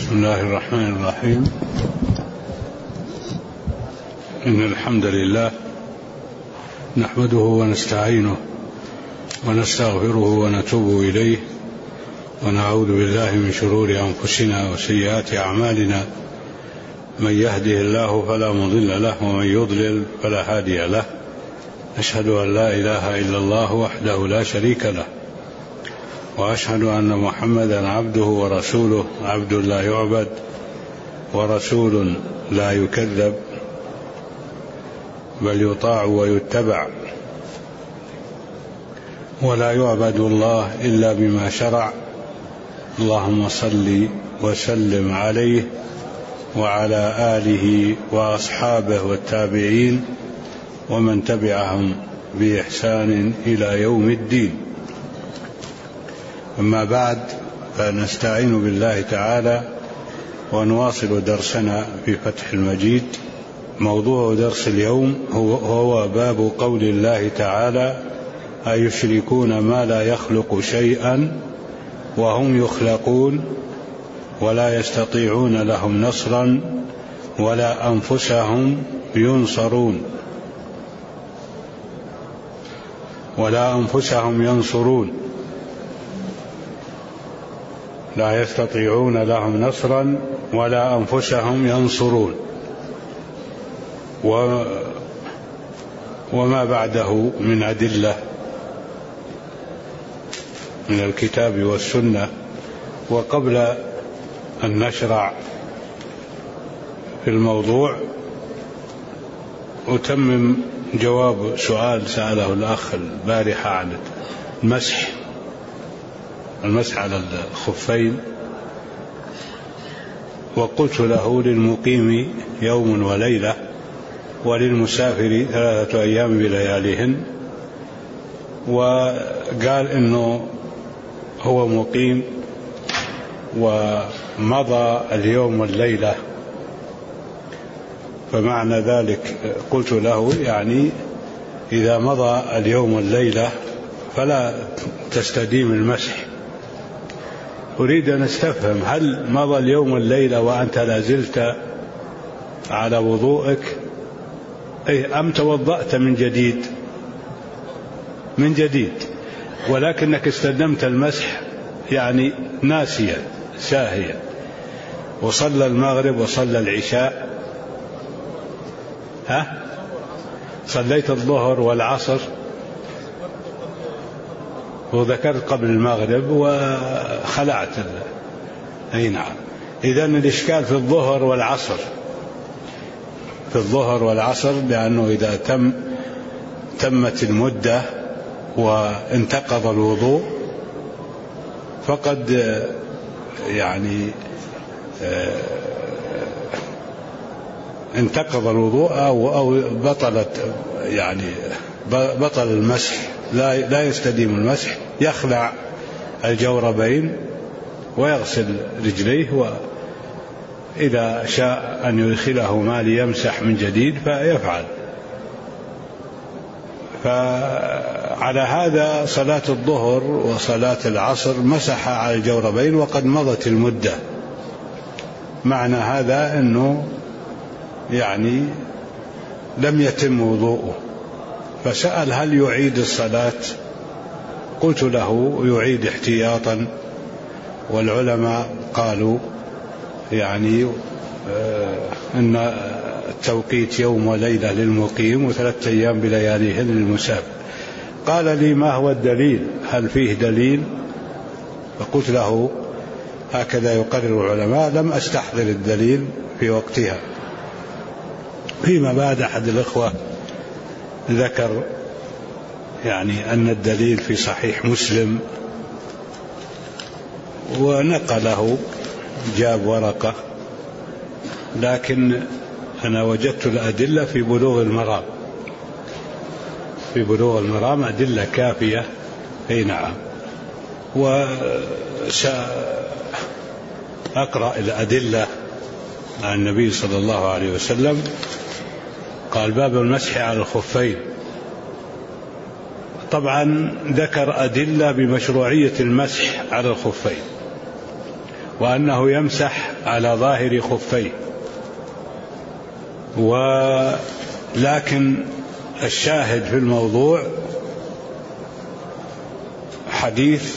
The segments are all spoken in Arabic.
بسم الله الرحمن الرحيم. إن الحمد لله نحمده ونستعينه ونستغفره ونتوب إليه ونعوذ بالله من شرور أنفسنا وسيئات أعمالنا. من يهده الله فلا مضل له ومن يضلل فلا هادي له. أشهد أن لا إله إلا الله وحده لا شريك له، وأشهد أن محمدا عبده ورسوله، عبد لا يعبد ورسول لا يكذب، بل يطاع ويتبع، ولا يعبد الله إلا بما شرع. اللهم صل وسلم عليه وعلى آله وأصحابه والتابعين ومن تبعهم بإحسان إلى يوم الدين. أما بعد، فنستعين بالله تعالى ونواصل درسنا في فتح المجيد. موضوع درس اليوم هو باب قول الله تعالى: أيشركون ما لا يخلق شيئا وهم يخلقون ولا يستطيعون لهم نصرا ولا أنفسهم ينصرون لا يستطيعون لهم نصرا ولا أنفسهم ينصرون. وما بعده من أدلة من الكتاب والسنة. وقبل أن نشرع في الموضوع أتمم جواب سؤال سأله الأخ البارحة عن المسح على الخفين، وقلت له: للمقيم يوم وليلة، وللمسافر 3 أيام بلياليهن. وقال إنه هو مقيم ومضى اليوم والليلة، فمعنى ذلك قلت له: يعني إذا مضى اليوم والليلة فلا تستديم المسح. أريد أن أستفهم: هل مضى اليوم والليلة وأنت لازلت على وضوءك، أم توضأت من جديد ولكنك استدمت المسح يعني ناسيا ساهيا، وصلى المغرب وصلى العشاء، صليت الظهر والعصر وذكرت قبل المغرب وخلعت. أي نعم. إذن الإشكال في الظهر والعصر، لأنه إذا تمت المدة وانتقض الوضوء فقد يعني انتقض الوضوء أو بطل المسح، لا يستديم المسح، يخلع الجوربين ويغسل رجليه، وإذا شاء أن يدخلهما ليمسح من جديد فيفعل. فعلى هذا صلاة الظهر وصلاة العصر مسح على الجوربين وقد مضت المدة. معنى هذا أنه يعني لم يتم وضوءه، فسأل: هل يعيد الصلاة؟ قلت له: يعيد احتياطا، والعلماء قالوا يعني أن التوقيت يوم وليلة للمقيم و3 أيام بلياليهن للمسافر. قال لي: ما هو الدليل؟ هل فيه دليل؟ فقلت له: هكذا يقرر العلماء، لم أستحضر الدليل في وقتها. فيما بعد أحد الإخوة ذكر يعني أن الدليل في صحيح مسلم، ونقله، جاب ورقة، لكن أنا وجدت الأدلة في بلوغ المرام أدلة كافية. أي نعم. وسأقرأ الأدلة عن النبي صلى الله عليه وسلم. قال: باب المسح على الخفين. طبعا ذكر أدلة بمشروعية المسح على الخفين، وأنه يمسح على ظاهر خفيه. ولكن الشاهد في الموضوع حديث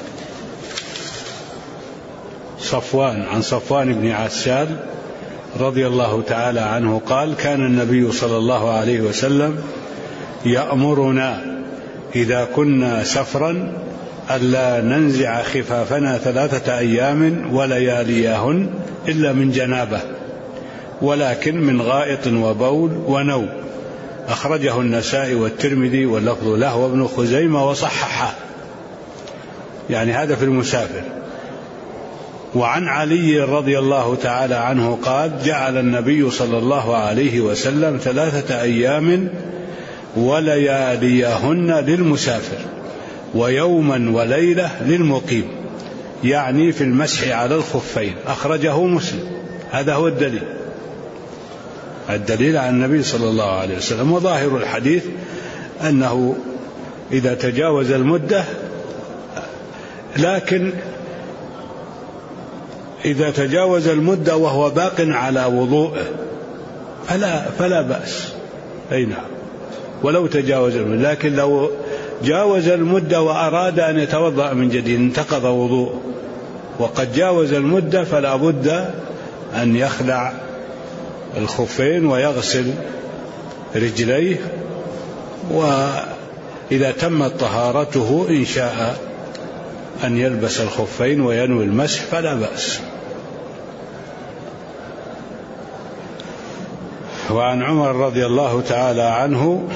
عن صفوان بن عسال رضي الله تعالى عنه قال: كان النبي صلى الله عليه وسلم يأمرنا إذا كنا سفرا ألا ننزع خفافنا 3 أيام ولياليهن إلا من جنابة، ولكن من غائط وبول ونوم. أخرجه النسائي والترمذي واللفظ له وابن خزيمة وصححه، يعني هذا في المسافر. وعن علي رضي الله تعالى عنه قال: جعل النبي صلى الله عليه وسلم 3 أيام ولياليهن للمسافر ويوما وليلة للمقيم، يعني في المسح على الخفين. أخرجه مسلم. هذا هو الدليل عن النبي صلى الله عليه وسلم. وظاهر الحديث أنه إذا تجاوز المدة، لكن إذا تجاوز المدة وهو باق على وضوءه فلا بأس. أي نعم، ولو تجاوز المدة. لكن لو جاوز المدة وأراد أن يتوضأ من جديد انتقض وضوءه، وقد جاوز المدة فلا بد أن يخلع الخفين ويغسل رجليه، وإذا تمت طهارته إن شاء أن يلبس الخفين وينوي المسح فلا بأس. وعن عمر رضي الله تعالى عنه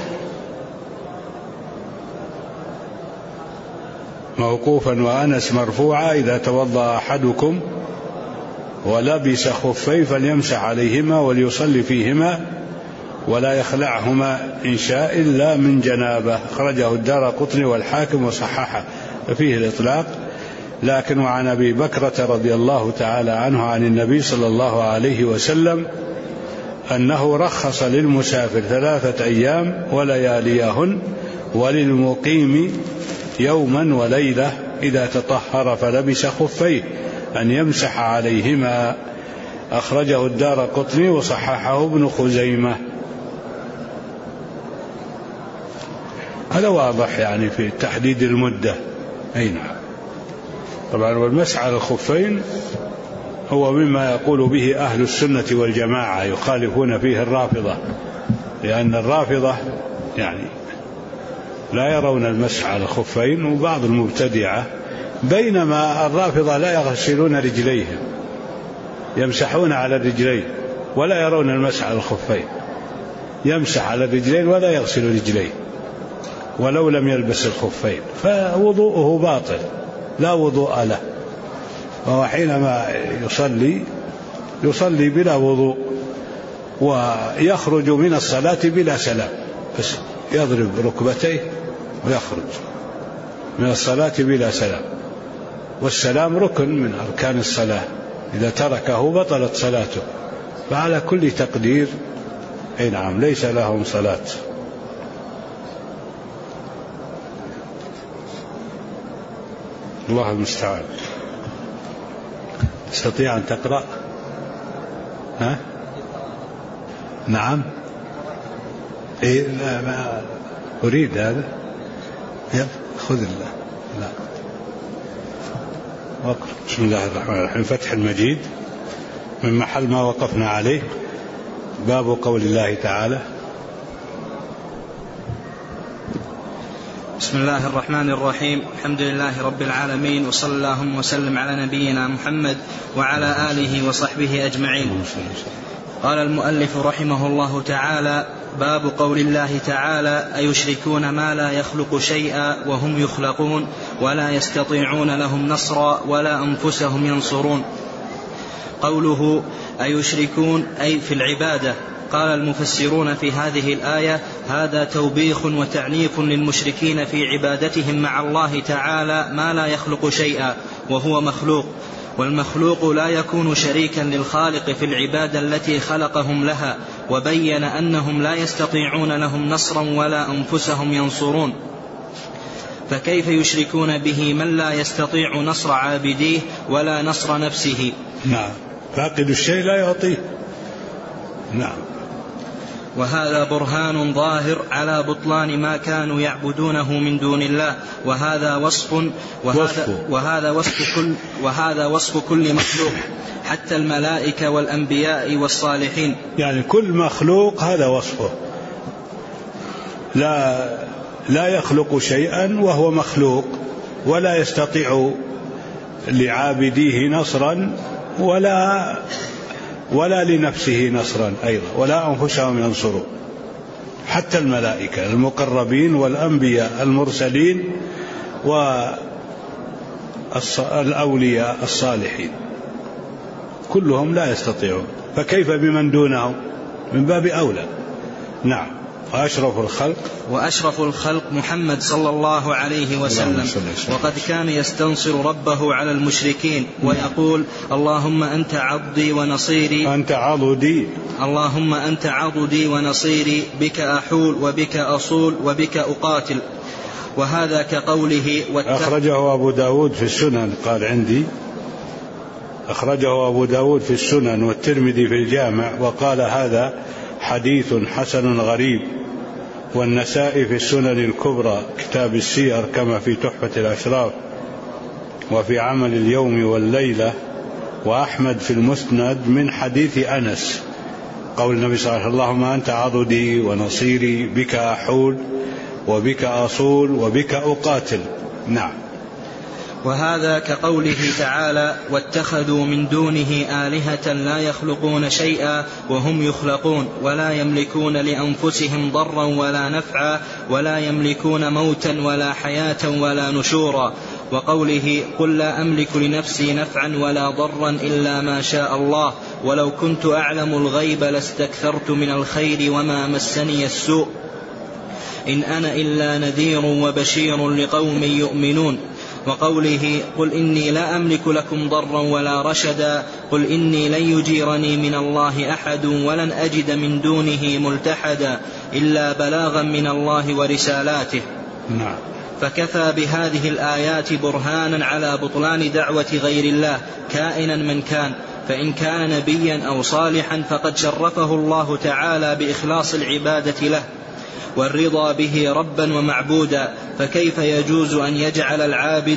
موقوفا وأنس مرفوعا: إذا توضأ أحدكم ولبس خفيه فليمسح عليهما وليصلي فيهما ولا يخلعهما إن شاء إلا من جنابه. أخرجه الدارقطني والحاكم وصححه، ففيه الإطلاق. لكن وعن أبي بكرة رضي الله تعالى عنه عن النبي صلى الله عليه وسلم أنه رخص للمسافر 3 أيام ولياليهن وللمقيم يوما وليلة إذا تطهر فلبس خفيه أن يمسح عليهما. أخرجه الدارقطني وصححه ابن خزيمة. هذا واضح يعني في تحديد المدة. أي نعم. طبعا والمسح على الخفين هو مما يقول به أهل السنة والجماعة، يخالفون فيه الرافضة، لأن الرافضة يعني لا يرون المسح على الخفين، وبعض المبتدعة، بينما الرافضة لا يغسلون رجليهم، يمسحون على الرجلين ولا يرون المسح على الخفين، يمسح على الرجلين ولا يغسل رجليه ولو لم يلبس الخفين، فوضوءه باطل لا وضوء له. وهو حينما يصلي بلا وضوء ويخرج من الصلاة بلا سلام، بس يضرب ركبتيه ويخرج من الصلاة بلا سلام، والسلام ركن من أركان الصلاة، إذا تركه بطلت صلاته. فعلى كل تقدير أي نعم ليس لهم صلاة. الله المستعان. تستطيع أن تقرأ؟ ها؟ نعم. إيه لا ما أريد هذا. يلا خذ الله. لا. واقرأ. بسم الله الرحمن الرحيم. فتح المجيد من محل ما وقفنا عليه، باب قول الله تعالى: بسم الله الرحمن الرحيم. الحمد لله رب العالمين، وصلى اللهم وسلم على نبينا محمد وعلى آله وصحبه أجمعين. قال المؤلف رحمه الله تعالى: باب قول الله تعالى: أيشركون ما لا يخلق شيئا وهم يخلقون ولا يستطيعون لهم نصرا ولا أنفسهم ينصرون. قوله أيشركون أي في العبادة. قال المفسرون في هذه الآية: هذا توبيخ وتعنيف للمشركين في عبادتهم مع الله تعالى ما لا يخلق شيئا وهو مخلوق، والمخلوق لا يكون شريكا للخالق في العبادة التي خلقهم لها، وبين أنهم لا يستطيعون لهم نصرا ولا أنفسهم ينصرون. فكيف يشركون به من لا يستطيع نصر عابديه ولا نصر نفسه؟ نعم. فاقد الشيء لا يعطيه. نعم. وهذا برهان ظاهر على بطلان ما كانوا يعبدونه من دون الله، وهذا وصف كل مخلوق حتى الملائكة والأنبياء والصالحين. يعني كل مخلوق هذا وصفه، لا يخلق شيئا وهو مخلوق، ولا يستطيع لعابديه نصرا ولا لنفسه نصرا أيضا، ولا أنفسهم ينصرون. حتى الملائكة المقربين والأنبياء المرسلين والأولياء الصالحين كلهم لا يستطيعون، فكيف بمن دونهم؟ من باب أولى. نعم. وأشرف الخلق محمد صلى الله عليه وسلم، وقد كان يستنصر ربه على المشركين ويقول: اللهم أنت عضدي ونصيري، اللهم أنت عضدي ونصيري، بك أحول وبك أصول وبك أقاتل. وهذا كقوله أخرجه أبو داود في السنن، قال عندي أخرجه أبو داود في السنن والترمذي في الجامع، وقال هذا حديث حسن غريب، والنسائي في السنن الكبرى كتاب السير كما في تحفة الأشراف وفي عمل اليوم والليلة، وأحمد في المسند من حديث أنس قول النبي صلى الله عليه وسلم: اللهم أنت عضدي ونصيري، بك أحول وبك أصول وبك أقاتل. نعم. وهذا كقوله تعالى: واتخذوا من دونه آلهة لا يخلقون شيئا وهم يخلقون ولا يملكون لأنفسهم ضرا ولا نفعا ولا يملكون موتا ولا حياة ولا نشورا. وقوله: قل لا أملك لنفسي نفعا ولا ضرا إلا ما شاء الله ولو كنت أعلم الغيب لاستكثرت من الخير وما مسني السوء إن أنا إلا نذير وبشير لقوم يؤمنون. وقوله: قل إني لا أملك لكم ضرا ولا رشدا، قل إني لن يجيرني من الله أحد ولن أجد من دونه ملتحدا إلا بلاغا من الله ورسالاته. نعم. فكفى بهذه الآيات برهانا على بطلان دعوة غير الله كائنا من كان، فإن كان نبيا أو صالحا فقد شرفه الله تعالى بإخلاص العبادة له والرضا به ربا ومعبودا. فكيف يجوز أن يجعل العابد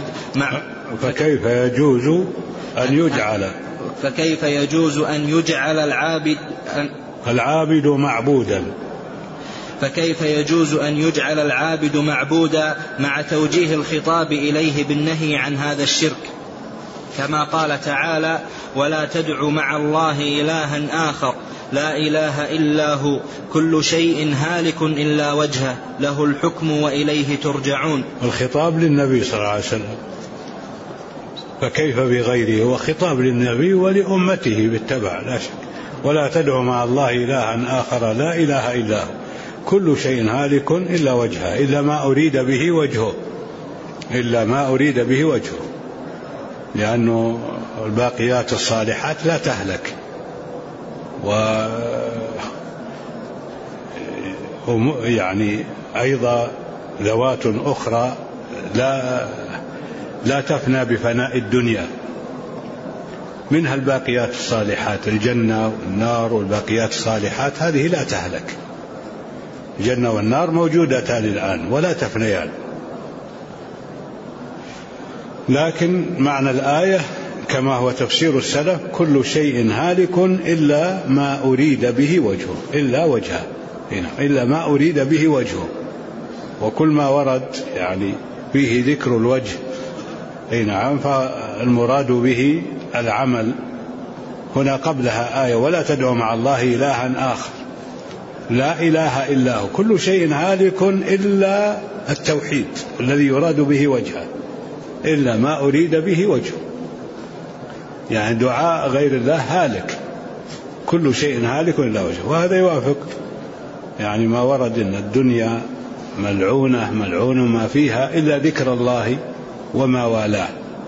العابد معبودا؟ فكيف يجوز أن يجعل العابد معبودا مع توجيه الخطاب إليه بالنهي عن هذا الشرك، كما قال تعالى: ولا تدع مع الله إلها آخر لا إله إلا هو كل شيء هالك إلا وجهه له الحكم وإليه ترجعون. الخطاب للنبي صلى الله عليه وسلم، فكيف بغيره؟ هو خطاب للنبي ولأمته بالتبع لا شك. ولا تدع مع الله إلها آخر لا إله إلا هو كل شيء هالك إلا وجهه، إلا ما أريد به وجهه، لأنه الباقيات الصالحات لا تهلك، يعني أيضا ذوات أخرى لا تفنى بفناء الدنيا، منها الباقيات الصالحات، الجنة والنار والباقيات الصالحات هذه لا تهلك. الجنة والنار موجودتان الآن ولا تفنيان، لكن معنى الآية كما هو تفسير السلف: كل شيء هالك إلا ما أريد به وجهه، إلا ما أريد به وجهه. وكل ما ورد يعني فيه ذكر الوجه نعم فالمراد به العمل. هنا قبلها آية: ولا تدعوا مع الله إلها آخر لا إله إلا هو كل شيء هالك إلا التوحيد الذي يراد به وجهه، إلا ما أريد به وجهه، يعني دعاء غير الله هالك، كل شيء هالك إلا وجهه. وهذا يوافق يعني ما ورد إن الدنيا ملعون ما فيها إلا ذكر الله وما والاه.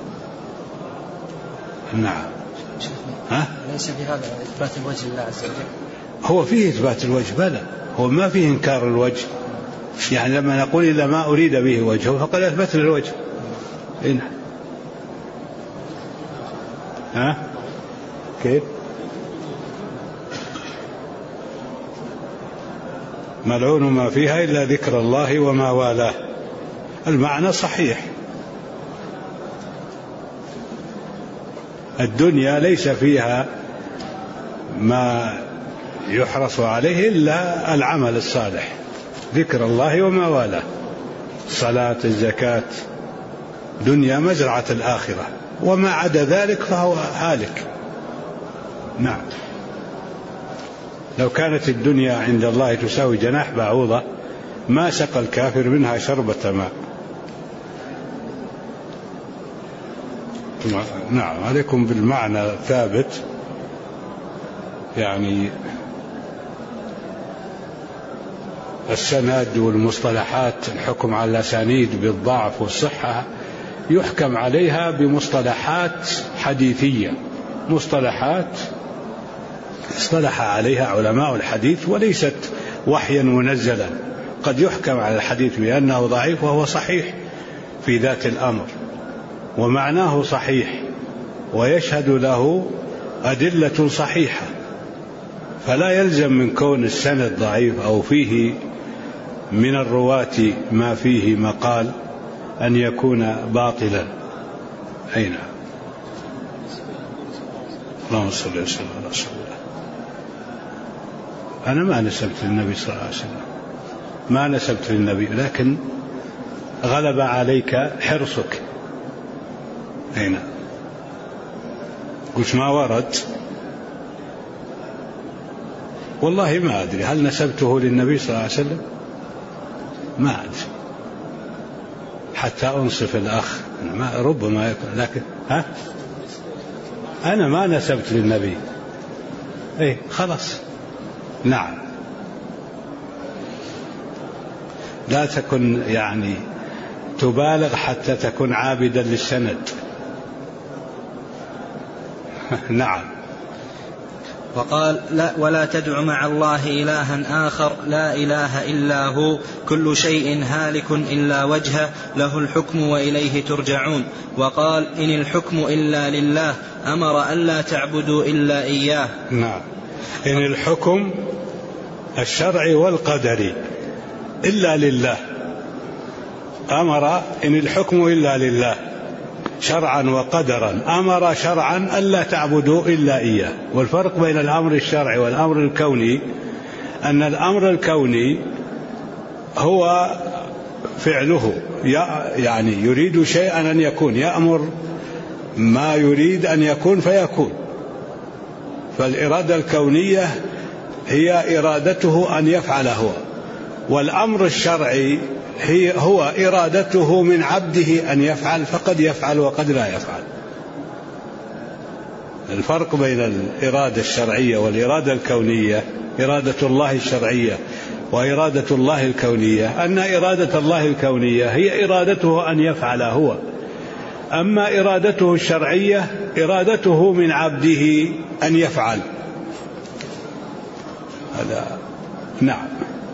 نعم. ليس في هذا إثبات الوجه لله عز وجل؟ هو فيه إثبات الوجه بلى، هو ما فيه إنكار الوجه، يعني لما نقول إلا ما أريد به وجهه فقد أثبت الوجه. كيف؟ ملعون ما فيها إلا ذكر الله وما والاه. المعنى صحيح، الدنيا ليس فيها ما يحرص عليه إلا العمل الصالح، ذكر الله وما والاه، الصلاة، الزكاة. دنيا مزرعة الآخرة، وما عدا ذلك فهو هالك. نعم. لو كانت الدنيا عند الله تساوي جناح بعوضة ما سقى الكافر منها شربة ماء. نعم. عليكم بالمعنى ثابت، يعني السند والمصطلحات، الحكم على الأسانيد بالضعف والصحة يحكم عليها بمصطلحات حديثية، مصطلحات اصطلح عليها علماء الحديث وليست وحيا منزلا. قد يحكم على الحديث بأنه ضعيف وهو صحيح في ذات الأمر ومعناه صحيح ويشهد له أدلة صحيحة، فلا يلزم من كون السند ضعيف أو فيه من الرواة ما فيه مقال أن يكون باطلا. أين؟ اللهم صل وسلم على رسول الله. أنا ما نسبت للنبي صلى الله عليه وسلم، ما نسبت للنبي، لكن غلب عليك حرصك. أين؟ قلت ما ورد، والله ما أدري هل نسبته للنبي صلى الله عليه وسلم، ما أدري حتى أنصف الأخ، ربما يكون، لكن أنا ما نسبت للنبي. إيه خلاص. نعم. لا تكن يعني تبالغ حتى تكون عابدا للسند. نعم. وقال: لا ولا تدع مع الله إلها آخر لا إله إلا هو، كل شيء هالك إلا وجهه، له الحكم وإليه ترجعون. وقال: إن الحكم إلا لله، أمر ألا تعبدوا إلا إياه. نعم. إن الحكم الشرعي والقدري إلا لله، أمر إن الحكم إلا لله شرعا وقدرا، أمر شرعا ألا تعبدوا إلا إياه. والفرق بين الأمر الشرعي والأمر الكوني أن الأمر الكوني هو فعله، يعني يريد شيئا أن يكون، يأمر ما يريد أن يكون فيكون. فالإرادة الكونية هي إرادته أن يفعل هو، والأمر الشرعي هو إرادته من عبده أن يفعل، فقد يفعل وقد لا يفعل. الفرق بين الإرادة الشرعية والإرادة الكونية، إرادة الله الشرعية وإرادة الله الكونية، أن إرادة الله الكونية هي إرادته أن يفعل هو، أما إرادته الشرعية إرادته من عبده أن يفعل. هذا. نعم.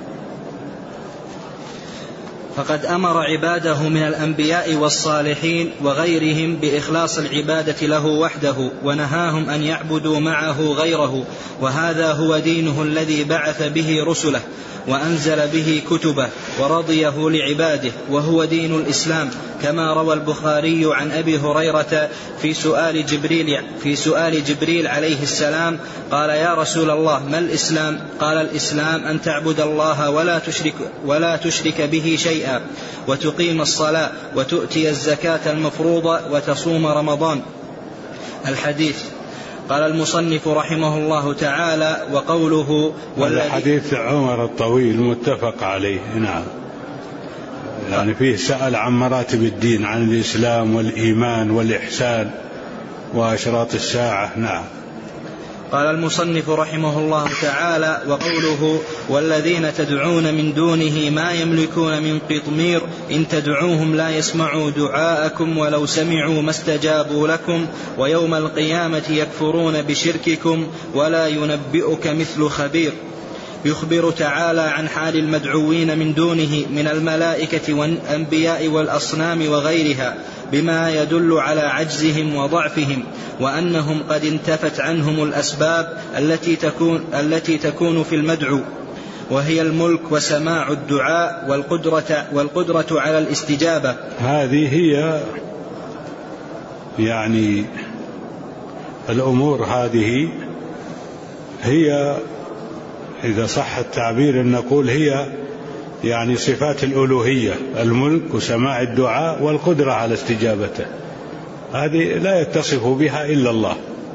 فقد أمر عباده من الأنبياء والصالحين وغيرهم بإخلاص العبادة له وحده، ونهاهم أن يعبدوا معه غيره، وهذا هو دينه الذي بعث به رسله وأنزل به كتبه ورضيه لعباده، وهو دين الإسلام، كما روى البخاري عن أبي هريرة في سؤال جبريل عليه السلام: قال: يا رسول الله ما الإسلام؟ قال: الإسلام أن تعبد الله ولا تشرك به شيئا، وتقيم الصلاة، وتؤتي الزكاة المفروضة، وتصوم رمضان. الحديث. قال المصنف رحمه الله تعالى: وقوله حديث عمر الطويل متفق عليه. نعم. يعني فيه سأل عن مراتب الدين، عن الإسلام والإيمان والإحسان وأشراط الساعة. نعم. قال المصنف رحمه الله تعالى: وقوله والذين تدعون من دونه ما يملكون من قطمير، إن تدعوهم لا يسمعوا دعاءكم ولو سمعوا ما استجابوا لكم، ويوم القيامة يكفرون بشرككم، ولا ينبئك مثل خبير. يخبر تعالى عن حال المدعوين من دونه من الملائكة والأنبياء والأصنام وغيرها، بما يدل على عجزهم وضعفهم، وأنهم قد انتفت عنهم الأسباب التي تكون في المدعو، وهي الملك وسماع الدعاء والقدرة على الاستجابة. هذه هي يعني الأمور، هذه هي إذا صح التعبير أن نقول هي يعني صفات الألوهية: الملك وسماع الدعاء والقدرة على استجابته. هذه لا يتصف بها إلا الله.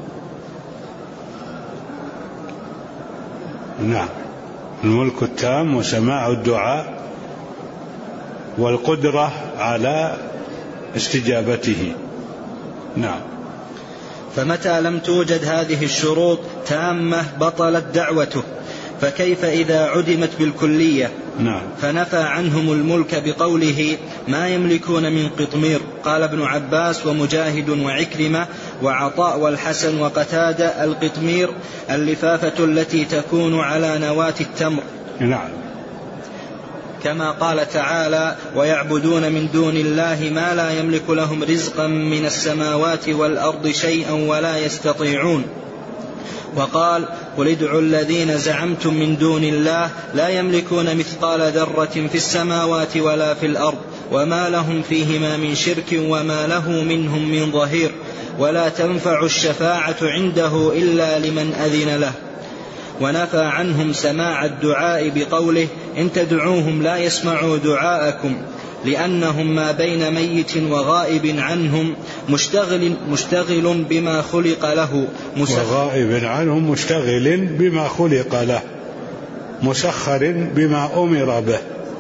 نعم، الملك التام وسماع الدعاء والقدرة على استجابته. نعم. فمتى لم توجد هذه الشروط تامة بطلت دعوته، فكيف إذا عدمت بالكلية؟ نعم. فنفى عنهم الملك بقوله: ما يملكون من قطمير. قال ابن عباس ومجاهد وعكرمة وعطاء والحسن وقتادة: القطمير اللفافة التي تكون على نواة التمر. نعم. كما قال تعالى: ويعبدون من دون الله ما لا يملك لهم رزقا من السماوات والأرض شيئا ولا يستطيعون. وقال: قل ادعوا الذين زعمتم من دون الله لا يملكون مثقال ذرة في السماوات ولا في الأرض وما لهم فيهما من شرك وما له منهم من ظهير ولا تنفع الشفاعة عنده إلا لمن أذن له. ونفى عنهم سماع الدعاء بقوله: إن تدعوهم لا يسمعوا دعاءكم، لأنهم ما بين ميت وغائب عنهم مشتغل بما خلق له، وغائب عنهم مشتغل بما خلق له، مسخر بما أمر به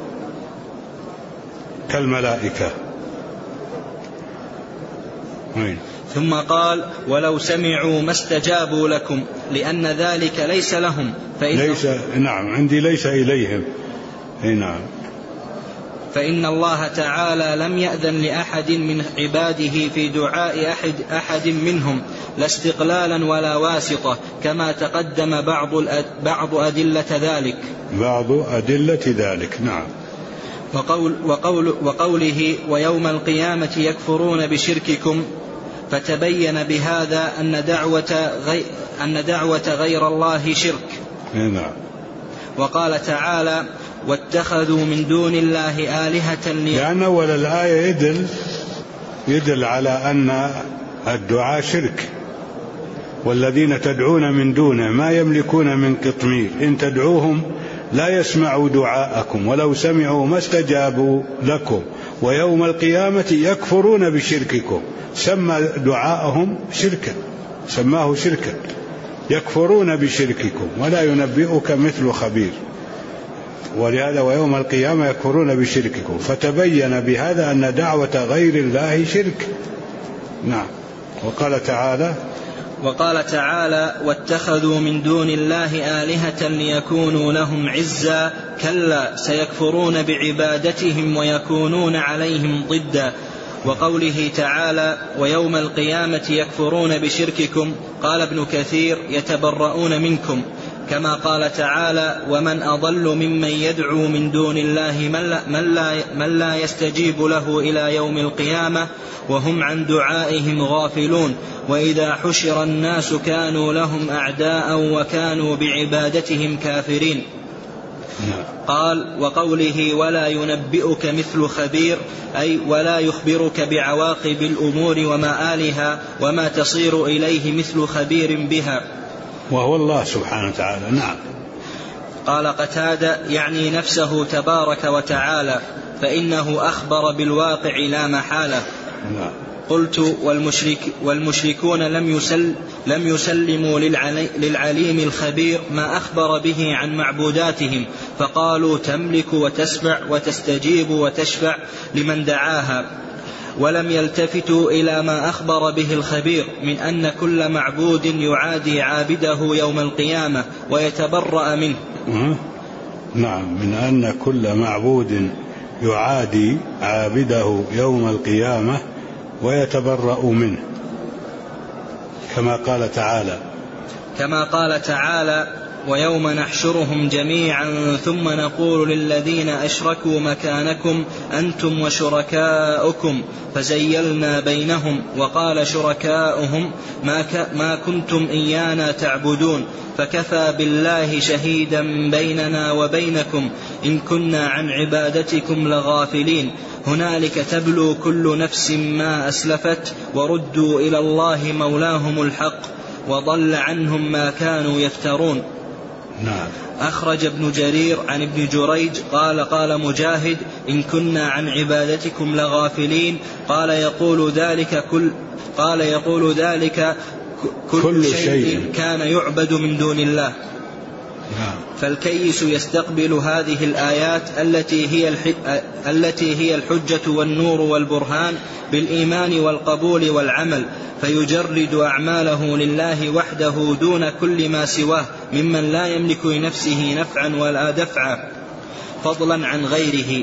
كالملائكة. ثم قال: ولو سمعوا ما استجابوا لكم، لأن ذلك ليس لهم نعم، عندي ليس إليهم. نعم. فإن الله تعالى لم يأذن لأحد من عباده في دعاء أحد منهم لا استقلالا ولا واسطة، كما تقدم بعض أدلة ذلك. نعم. وقوله: ويوم القيامة يكفرون بشرككم، فتبين بهذا أن دعوة غير الله شرك. نعم. وقال تعالى: واتخذوا من دون الله آلهة لأن أول الآية يدل على أن الدعاء شرك، والذين تدعون من دونه ما يملكون من قطمير، إن تدعوهم لا يسمعوا دعاءكم ولو سمعوا ما استجابوا لكم ويوم القيامة يكفرون بشرككم. سمى دعاءهم شركا، سماه شركا، يكفرون بشرككم ولا ينبئك مثل خبير. ولهذا ويوم القيامة يكفرون بشرككم، فتبين بهذا أن دعوة غير الله شرك. نعم. وقال تعالى: واتخذوا من دون الله آلهة ليكونوا لهم عزا، كلا سيكفرون بعبادتهم ويكونون عليهم ضدا. وقوله تعالى: ويوم القيامة يكفرون بشرككم، قال ابن كثير: يتبرؤون منكم، كما قال تعالى: ومن أضل ممن يدعو من دون الله من لا يستجيب له إلى يوم القيامة وهم عن دعائهم غافلون، وإذا حشر الناس كانوا لهم أعداء وكانوا بعبادتهم كافرين. قال: وقوله: ولا ينبئك مثل خبير، أي ولا يخبرك بعواقب الأمور ومآلها وما تصير إليه مثل خبير بها، وهو الله سبحانه وتعالى. نعم. قال قتادة: يعني نفسه تبارك وتعالى، فإنه أخبر بالواقع لا محالة. نعم. قلت: والمشركون لم يسلموا للعليم الخبير ما أخبر به عن معبوداتهم، فقالوا: تملك وتسمع وتستجيب وتشفع لمن دعاها، ولم يلتفتوا إلى ما أخبر به الخبير من أن كل معبود يعادي عابده يوم القيامة ويتبرأ منه. نعم، من أن كل معبود يعادي عابده يوم القيامة ويتبرأ منه، كما قال تعالى: ويوم نحشرهم جميعا ثم نقول للذين أشركوا مكانكم أنتم وشركاؤكم فزيلنا بينهم وقال شركاؤهم ما كنتم إيانا تعبدون فكفى بالله شهيدا بيننا وبينكم إن كنا عن عبادتكم لغافلين هنالك تبلو كل نفس ما أسلفت وردوا إلى الله مولاهم الحق وضل عنهم ما كانوا يفترون. نعم. أخرج ابن جرير عن ابن جريج قال مجاهد إن كنا عن عبادتكم لغافلين قال يقول ذلك كل شيء كان يعبد من دون الله. فالكيس يستقبل هذه الآيات التي هي الحجة والنور والبرهان بالإيمان والقبول والعمل فيجرد أعماله لله وحده دون كل ما سواه ممن لا يملك لنفسه نفعا ولا دفعا فضلا عن غيره.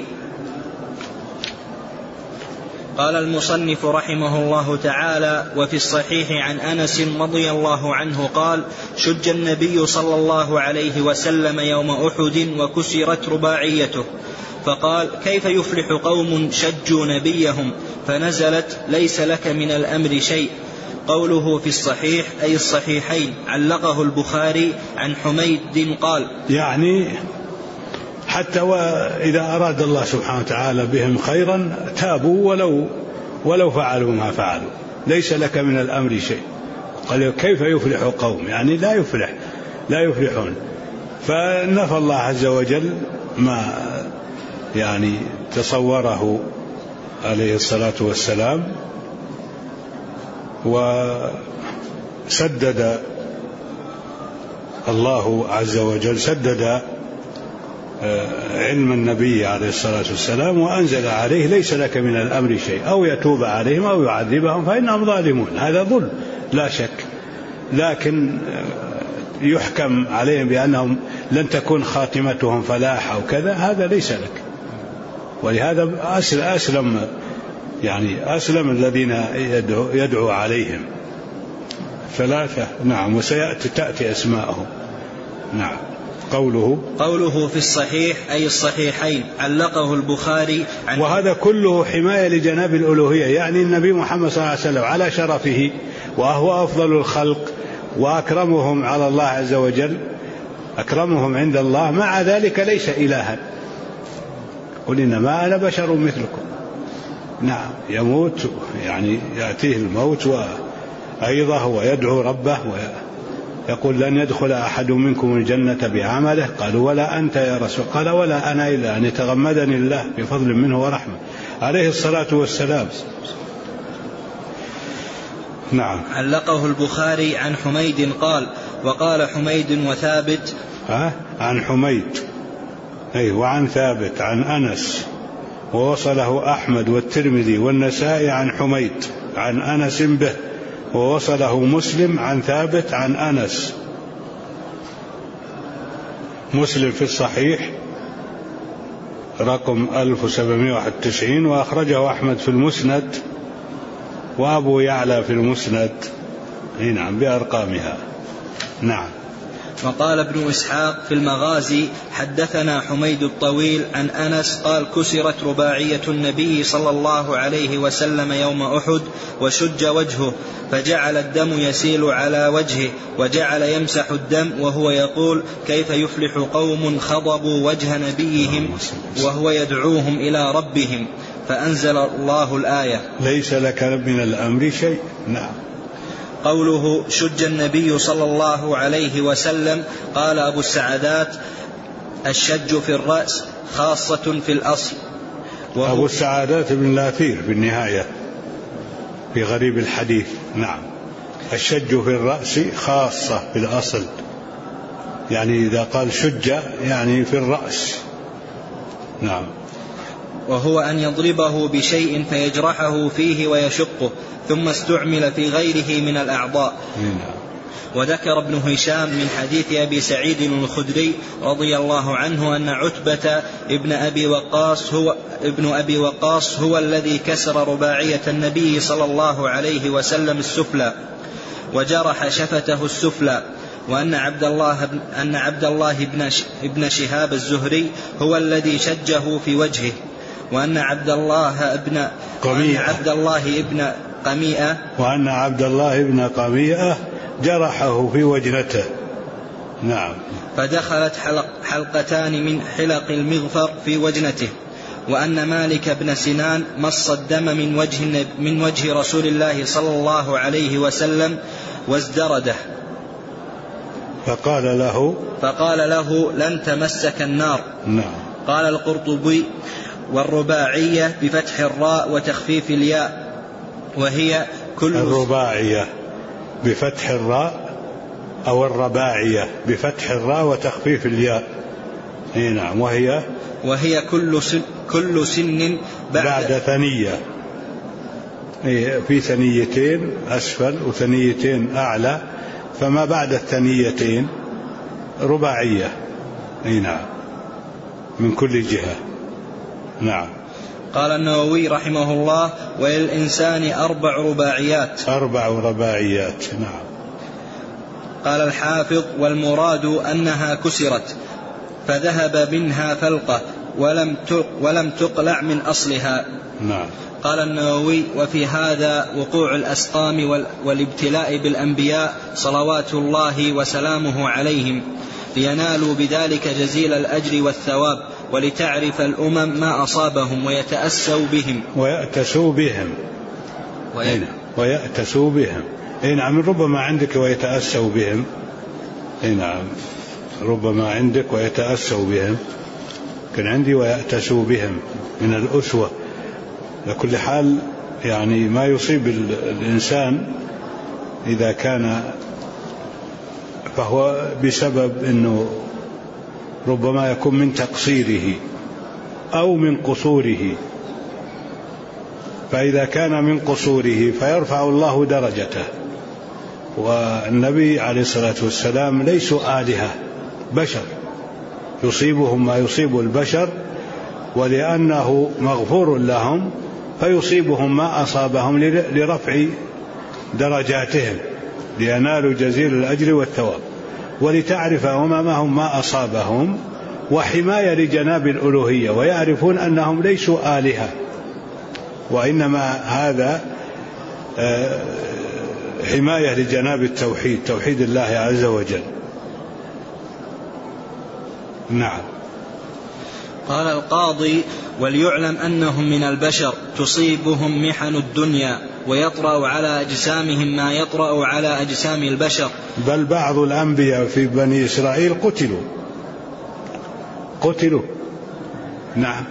قال المصنف رحمه الله تعالى وفي الصحيح عن أنس رضي الله عنه قال شج النبي صلى الله عليه وسلم يوم أحد وكسرت رباعيته فقال كيف يفلح قوم شجوا نبيهم فنزلت ليس لك من الأمر شيء. قوله في الصحيح أي الصحيحين علقه البخاري عن حميد قال يعني حتى وإذا أراد الله سبحانه وتعالى بهم خيرا تابوا ولو فعلوا ما فعلوا ليس لك من الأمر شيء. قال كيف يفلح قوم يعني لا يفلحون. فنفى الله عز وجل ما يعني تصوره عليه الصلاة والسلام وسدد الله عز وجل علم النبي عليه الصلاة والسلام وأنزل عليه ليس لك من الأمر شيء أو يتوب عليهم أو يعذبهم فإنهم ظالمون. هذا ظلم لا شك لكن يحكم عليهم بأنهم لن تكون خاتمتهم فلاح أو كذا هذا ليس لك. ولهذا أسلم الذين يدعو عليهم ثلاثة. نعم. وسيأتي أسماءهم. نعم. قوله في الصحيح أي الصحيحين علقه البخاري وهذا كله حماية لجناب الألوهية يعني النبي محمد صلى الله عليه وسلم على شرفه وهو أفضل الخلق وأكرمهم على الله عز وجل أكرمهم عند الله مع ذلك ليس إلها. قل إنما أنا بشر مثلكم. نعم. يموت يعني يأتيه الموت وأيضا ويدعو ربه يقول لن يدخل أحد منكم الجنة بعمله قالوا ولا أنت يا رسول قال ولا أنا إلا أن يتغمدني الله بفضل منه ورحمة عليه الصلاة والسلام. نعم. علقه البخاري عن حميد قال وقال حميد وثابت عن حميد وعن ثابت عن أنس ووصله أحمد والترمذي والنسائي عن حميد عن أنس به ووصله مسلم عن ثابت عن أنس. مسلم في الصحيح رقم 1791 وأخرجه أحمد في المسند وأبو يعلى في المسند نعم بأرقامها. نعم. وقال ابن إسحاق في المغازي حدثنا حميد الطويل عن أنس قال كسرت رباعية النبي صلى الله عليه وسلم يوم أحد وشج وجهه فجعل الدم يسيل على وجهه وجعل يمسح الدم وهو يقول كيف يفلح قوم خضبوا وجه نبيهم وهو يدعوهم إلى ربهم فأنزل الله الآية ليس لك من الأمر شيء. نعم. قوله شج النبي صلى الله عليه وسلم قال أبو السعدات الشج في الرأس خاصة في الأصل. أبو السعدات بن لاثير بالنهاية في غريب الحديث. نعم. الشج في الرأس خاصة في الأصل يعني إذا قال شج يعني في الرأس. نعم. وهو أن يضربه بشيء فيجرحه فيه ويشقه ثم استعمل في غيره من الأعضاء. وذكر ابن هشام من حديث أبي سعيد الخدري رضي الله عنه أن عتبة ابن أبي وقاص هو الذي كسر رباعية النبي صلى الله عليه وسلم السفلى وجرح شفته السفلى وأن عبد الله بن شهاب الزهري هو الذي شجه في وجهه، وأن عبد الله بن قميئة جرحه في وجنته. نعم. فدخلت حلقتان من حلق المغفر في وجنته. وأن مالك بن سنان مص الدم من وجه رسول الله صلى الله عليه وسلم وازدرده، فقال له لن تمسك النار. نعم. قال القرطبي: والرباعية بفتح الراء وتخفيف الياء، وهي كل الرباعية بفتح الراء أو الرباعية بفتح الراء وتخفيف الياء. نعم. وهي كل سن بعد ثنية، في ثنيتين أسفل وثنيتين أعلى، فما بعد الثنيتين رباعية. نعم. من كل جهة. نعم. قال النووي رحمه الله: وللإنسان 4 رباعيات. نعم. قال الحافظ: والمراد أنها كسرت فذهب منها فلقة ولم تقلع من أصلها. نعم. قال النووي: وفي هذا وقوع الأسقام والابتلاء بالأنبياء صلوات الله وسلامه عليهم، لينالوا بذلك جزيل الأجر والثواب، ولتعرف الأمم ما أصابهم ويأتسوا بهم. نعم. ربما عندك ويتأسوا بهم. نعم. ربما عندك ويتأسوا بهم، كان عندي ويأتسوا بهم من الأسوة. لكل حال يعني ما يصيب الإنسان إذا كان فهو بسبب أنه ربما يكون من تقصيره أو من قصوره، فإذا كان من قصوره فيرفع الله درجته. والنبي عليه الصلاة والسلام ليسوا آلهة، بشر يصيبهم ما يصيب البشر، ولأنه مغفور لهم فيصيبهم ما أصابهم لرفع درجاتهم، لينالوا جزيل الأجر والثواب، ولتعرف أممهم ما أصابهم، وحماية لجناب الألوهية، ويعرفون أنهم ليسوا آلهة، وإنما هذا حماية لجناب التوحيد، توحيد الله عز وجل. نعم. قال القاضي: وليعلم أنهم من البشر تصيبهم محن الدنيا، ويطرأ على أجسامهم ما يطرأ على أجسام البشر، بل بعض الأنبياء في بني إسرائيل قتلوا. نعم.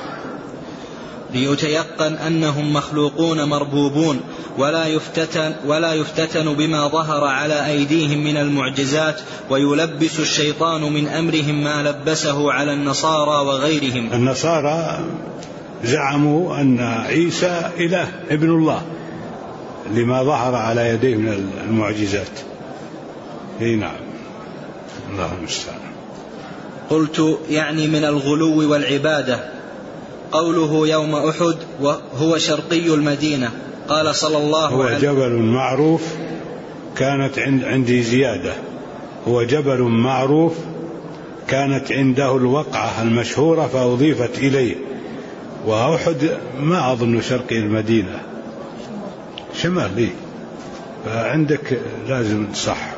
ليتيقن أنهم مخلوقون مربوبون، ولا يفتتن بما ظهر على أيديهم من المعجزات، ويلبس الشيطان من أمرهم ما لبسه على النصارى وغيرهم. النصارى زعموا أن عيسى إله ابن الله لما ظهر على يديه من المعجزات. نعم. الله المستعان. قلت: يعني من الغلو والعبادة. قوله يوم أحد وهو شرقي المدينة. قال صلى الله عليه وسلم: هو جبل معروف، كانت عندي زيادة، هو جبل معروف كانت عنده الوقعة المشهورة فأضيفت إليه، وأحد ما أظن شرقي المدينة، شمال لي، فعندك لازم صح.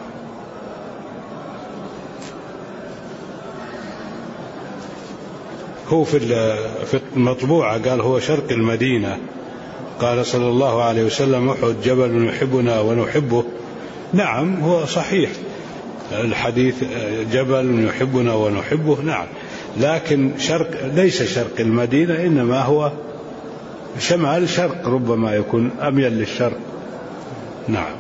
هو في المطبوعة قال هو شرق المدينة، قال صلى الله عليه وسلم: أحد جبل يحبنا ونحبه. نعم، هو صحيح الحديث، جبل يحبنا ونحبه. نعم، لكن ليس شرق المدينة، إنما هو شمال شرق، ربما يكون أميل للشرق. نعم.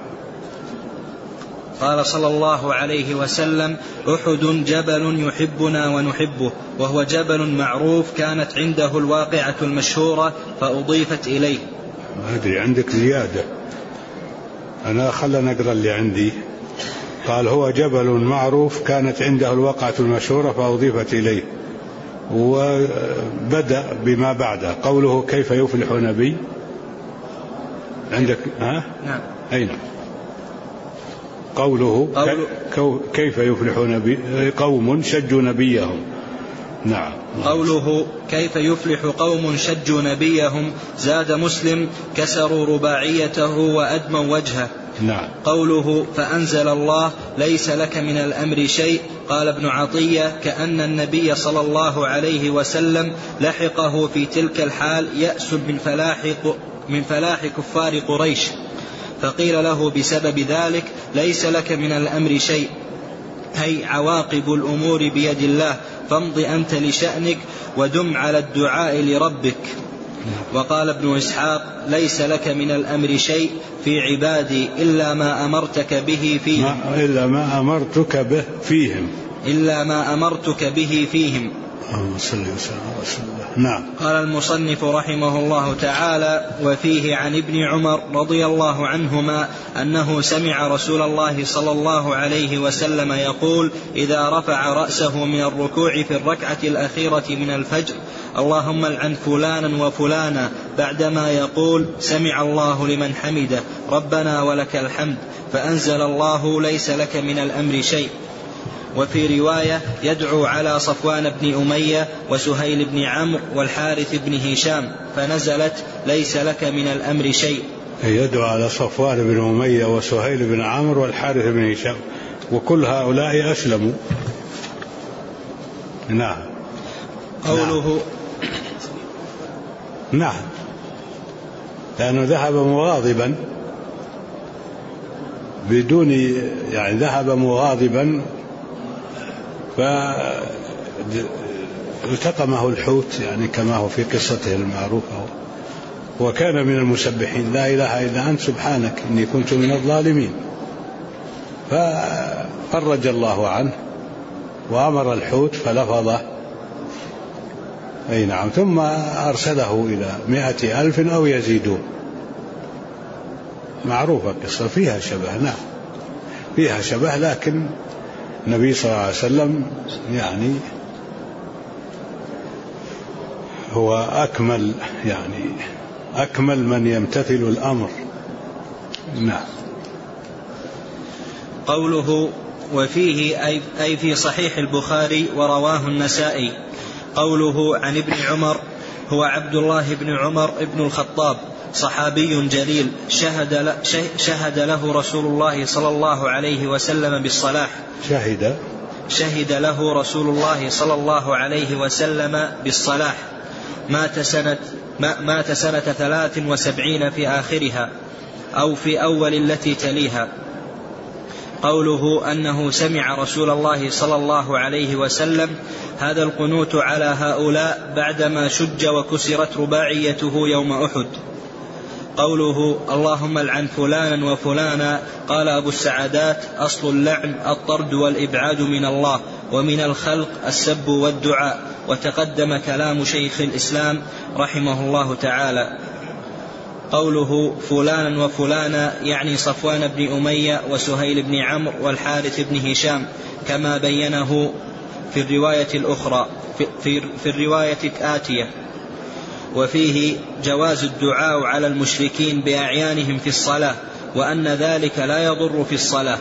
قال صلى الله عليه وسلم: أحد جبل يحبنا ونحبه، وهو جبل معروف كانت عنده الواقعة المشهورة فأضيفت إليه. ما أدري، عندك زيادة، أنا خلنا نقرأ اللي عندي. قال هو جبل معروف كانت عنده الواقعة المشهورة فأضيفت إليه، وبدأ بما بعده قوله: كيف يفلح نبي. عندك نعم. أين؟ قوله كيف يفلح قوم شجوا نبيهم. نعم. قوله كيف يفلح قوم شجوا نبيهم زاد مسلم كسروا رباعيته وأدموا وجهه. نعم. قوله فأنزل الله ليس لك من الأمر شيء قال ابن عطية كأن النبي صلى الله عليه وسلم لحقه في تلك الحال يأس من فلاح كفار قريش، فقيل له بسبب ذلك ليس لك من الأمر شيء، هي عواقب الأمور بيد الله، فامض أنت لشأنك ودم على الدعاء لربك. وقال ابن إسحاق ليس لك من الأمر شيء في عبادي إلا ما أمرتك به فيهم إلا ما أمرتك به فيهم. نعم. قال المصنف رحمه الله تعالى وفيه عن ابن عمر رضي الله عنهما أنه سمع رسول الله صلى الله عليه وسلم يقول إذا رفع رأسه من الركوع في الركعة الأخيرة من الفجر اللهم العن فلانا وفلانا، بعدما يقول سمع الله لمن حمده ربنا ولك الحمد، فأنزل الله ليس لك من الأمر شيء. وفي رواية يدعو على صفوان بن أمية وسهيل بن عمرو والحارث بن هشام، فنزلت ليس لك من الأمر شيء. يدعو على صفوان بن أمية وسهيل بن عمرو والحارث بن هشام، وكل هؤلاء أسلموا. نعم. قوله نعم لأنه ذهب مغاضبا ذهب مغاضبا فالتقمه الحوت كما هو في قصته المعروفة، وكان من المسبحين لا إله إلا أنت سبحانك إني كنت من الظالمين، ففرج الله عنه وأمر الحوت فلفظه. أي نعم. ثم أرسله إلى 100,000 أو يزيدون. معروفة قصة فيها شبه. نعم فيها شبه، لكن النبي صلى الله عليه وسلم هو أكمل من يمتثل الأمر. نعم. قوله وفيه أي في صحيح البخاري ورواه النسائي. قوله عن ابن عمر هو عبد الله بن عمر بن الخطاب صحابي جليل شهد له رسول الله صلى الله عليه وسلم بالصلاح. شهد له رسول الله صلى الله عليه وسلم بالصلاح. مات سنة 73 في آخرها أو في أول التي تليها. قوله أنه سمع رسول الله صلى الله عليه وسلم هذا القنوت على هؤلاء بعدما شج وكسرت رباعيته يوم أحد. قوله اللهم العن فلانا وفلانا قال أبو السعدات أصل اللعن الطرد والإبعاد من الله، ومن الخلق السب والدعاء. وتقدم كلام شيخ الإسلام رحمه الله تعالى. قوله فلانا وفلانا يعني صفوان بن أمية وسهيل بن عمرو والحارث بن هشام، كما بينه في الرواية الأخرى في الرواية الآتية. وفيه جواز الدعاء على المشركين بأعيانهم في الصلاة، وأن ذلك لا يضر في الصلاة.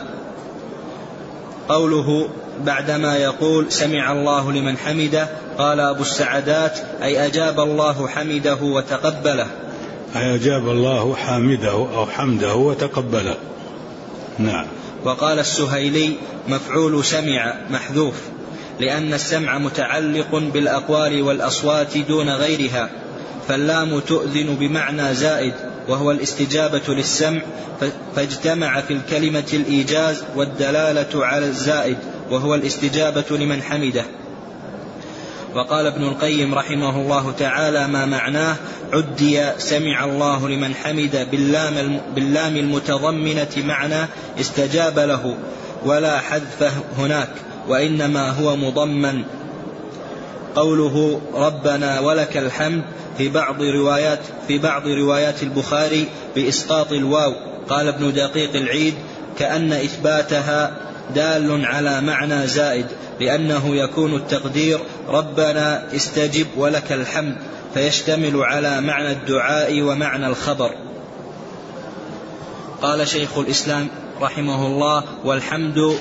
قوله بعدما يقول سمع الله لمن حمده قال أبو السعدات أي أجاب الله حمده وتقبله. أي أجاب الله حمده وتقبله. نعم. وقال السهيلي مفعول سمع محذوف، لأن السمع متعلق بالأقوال والأصوات دون غيرها، فاللام تؤذن بمعنى زائد وهو الاستجابة للسمع، فاجتمع في الكلمة الإيجاز والدلالة على الزائد وهو الاستجابة لمن حمده. وقال ابن القيم رحمه الله تعالى ما معناه عدي سمع الله لمن حمد باللام المتضمنة معنى استجاب له، ولا حذف هناك، وإنما هو مضمن. قوله ربنا ولك الحمد في بعض روايات البخاري بإسقاط الواو. قال ابن دقيق العيد كأن إثباتها دال على معنى زائد، لأنه يكون التقدير ربنا استجب ولك الحمد، فيشتمل على معنى الدعاء ومعنى الخبر. قال شيخ الإسلام رحمه الله: والحمد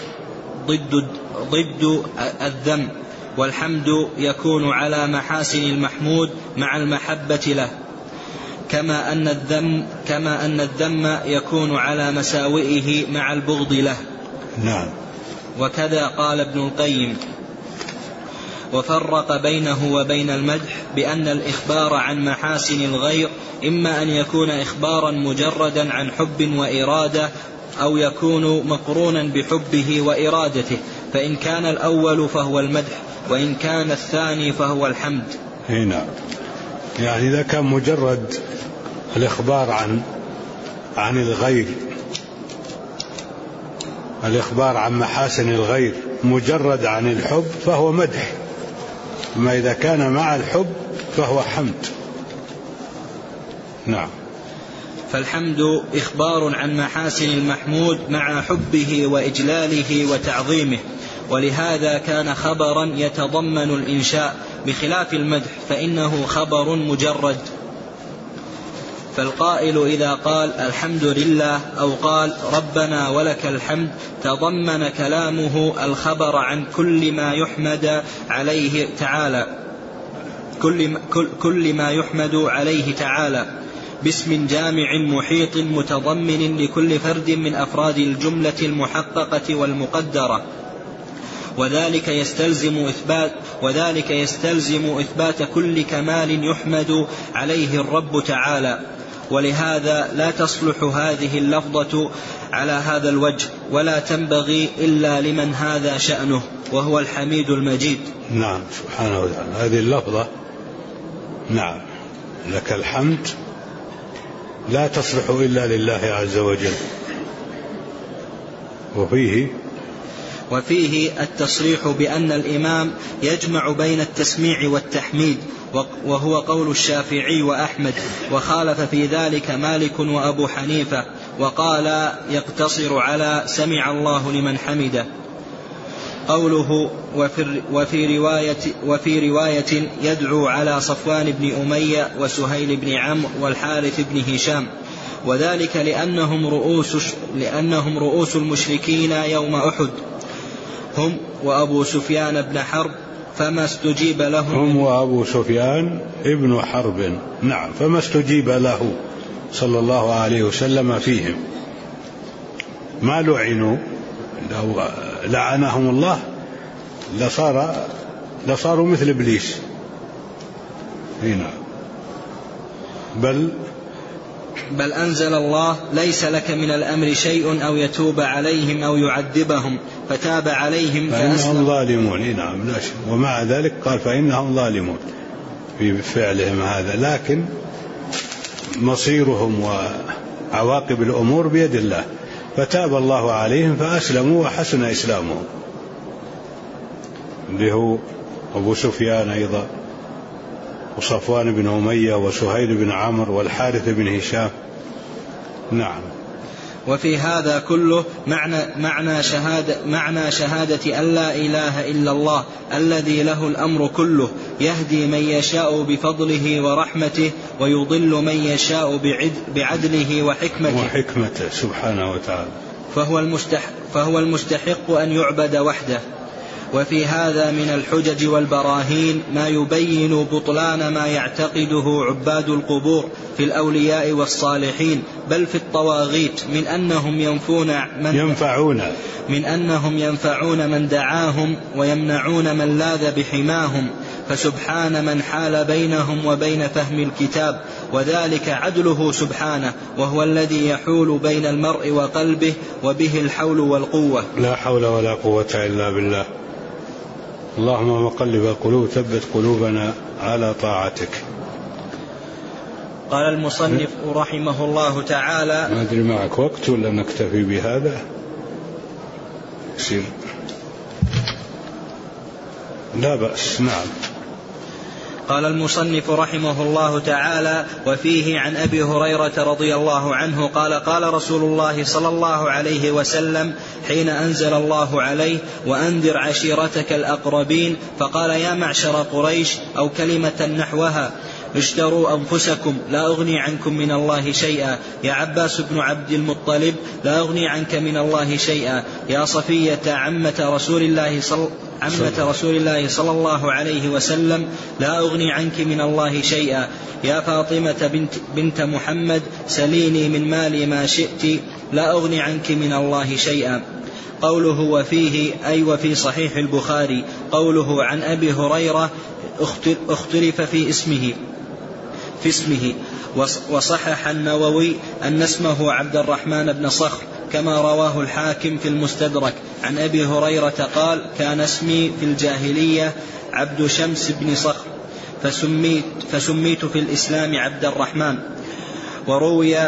ضد الذم، والحمد يكون على محاسن المحمود مع المحبة له، كما أن الذم يكون على مساوئه مع البغض له. نعم. وكذا قال ابن القيم: وفرق بينه وبين المدح بأن الإخبار عن محاسن الغير إما أن يكون إخبارا مجردا عن حب وإرادة، أو يكون مقرونا بحبه وإرادته، فإن كان الأول فهو المدح، وإن كان الثاني فهو الحمد. هنا يعني إذا كان مجرد الإخبار عن الغير، الإخبار عن محاسن الغير مجرد عن الحب فهو مدح، ما إذا كان مع الحب فهو حمد. نعم. فالحمد إخبار عن محاسن المحمود مع حبه وإجلاله وتعظيمه، ولهذا كان خبرا يتضمن الإنشاء، بخلاف المدح فإنه خبر مجرد. فالقائل إذا قال الحمد لله أو قال ربنا ولك الحمد تضمن كلامه الخبر عن كل ما يحمد عليه تعالى، كل ما يحمد عليه تعالى باسم جامع محيط متضمن لكل فرد من أفراد الجملة المحققة والمقدرة، وذلك يستلزم إثبات كل كمال يحمد عليه الرب تعالى. ولهذا لا تصلح هذه اللفظة على هذا الوجه، ولا تنبغي إلا لمن هذا شأنه، وهو الحميد المجيد. نعم سبحانه وتعالى. هذه اللفظة نعم لك الحمد لا تصلح إلا لله عز وجل. وفيه التصريح بأن الإمام يجمع بين التسميع والتحميد، وهو قول الشافعي وأحمد، وخالف في ذلك مالك وأبو حنيفة، وقال يقتصر على سمع الله لمن حمده. قوله وفي رواية يدعو على صفوان بن أمية وسهيل بن عمرو والحارث بن هشام، وذلك لأنهم رؤوس المشركين يوم أحد، هم وأبو سفيان بن حرب، فما استجيب لهم. هم وأبو سفيان ابن حرب. نعم. فما استجيب له صلى الله عليه وسلم فيهم، ما لعنوا، لو لعنهم الله لصاروا مثل إبليس. هنا بل أنزل الله ليس لك من الأمر شيء أو يتوب عليهم أو يعذبهم فتاب عليهم فإنهم ظالمون. نعم. ومع ذلك قال فإنهم ظالمون في فعلهم هذا، لكن مصيرهم وعواقب الأمور بيد الله، فتاب الله عليهم فأسلموا وحسن إسلامهم، اللي هو أبو سفيان أيضا وصفوان بن أمية وسهيل بن عمرو والحارث بن هشام. نعم. وفي هذا كله معنى شهادة أن لا إله إلا الله الذي له الأمر كله، يهدي من يشاء بفضله ورحمته، ويضل من يشاء بعدله وحكمته سبحانه وتعالى، فهو المستحق أن يعبد وحده. وفي هذا من الحجج والبراهين ما يبين بطلان ما يعتقده عباد القبور في الأولياء والصالحين، بل في الطواغيت، من أنهم ينفعون من دعاهم ويمنعون من لاذ بحماهم، فسبحان من حال بينهم وبين فهم الكتاب، وذلك عدله سبحانه، وهو الذي يحول بين المرء وقلبه، وبه الحول والقوة. لا حول ولا قوة إلا بالله. اللهم مقلب القلوب ثبت قلوبنا على طاعتك. قال المصنف رحمه الله تعالى: ما أدري معك وقت ولا نكتفي بهذا؟ يصير لا بأس. نعم. قال المصنف رحمه الله تعالى: وفيه عن أبي هريرة رضي الله عنه قال: قال رسول الله صلى الله عليه وسلم حين أنزل الله عليه: وأنذر عشيرتك الأقربين، فقال: يا معشر قريش، أو كلمة نحوها: اشتروا أنفسكم لا أغني عنكم من الله شيئا. يا عباس بن عبد المطلب لا أغني عنك من الله شيئا. يا صفية عمة رسول الله صلى الله عليه وسلم لا أغني عنك من الله شيئا. يا فاطمة بنت محمد سليني من مالي ما شئت لا أغني عنك من الله شيئا. قوله وفيه أي وفي صحيح البخاري قوله عن أبي هريرة اختلف في اسمه وصحح النووي أن اسمه عبد الرحمن بن صخر كما رواه الحاكم في المستدرك عن أبي هريرة قال كان اسمي في الجاهلية عبد شمس بن صخر فسميت في الإسلام عبد الرحمن. وروى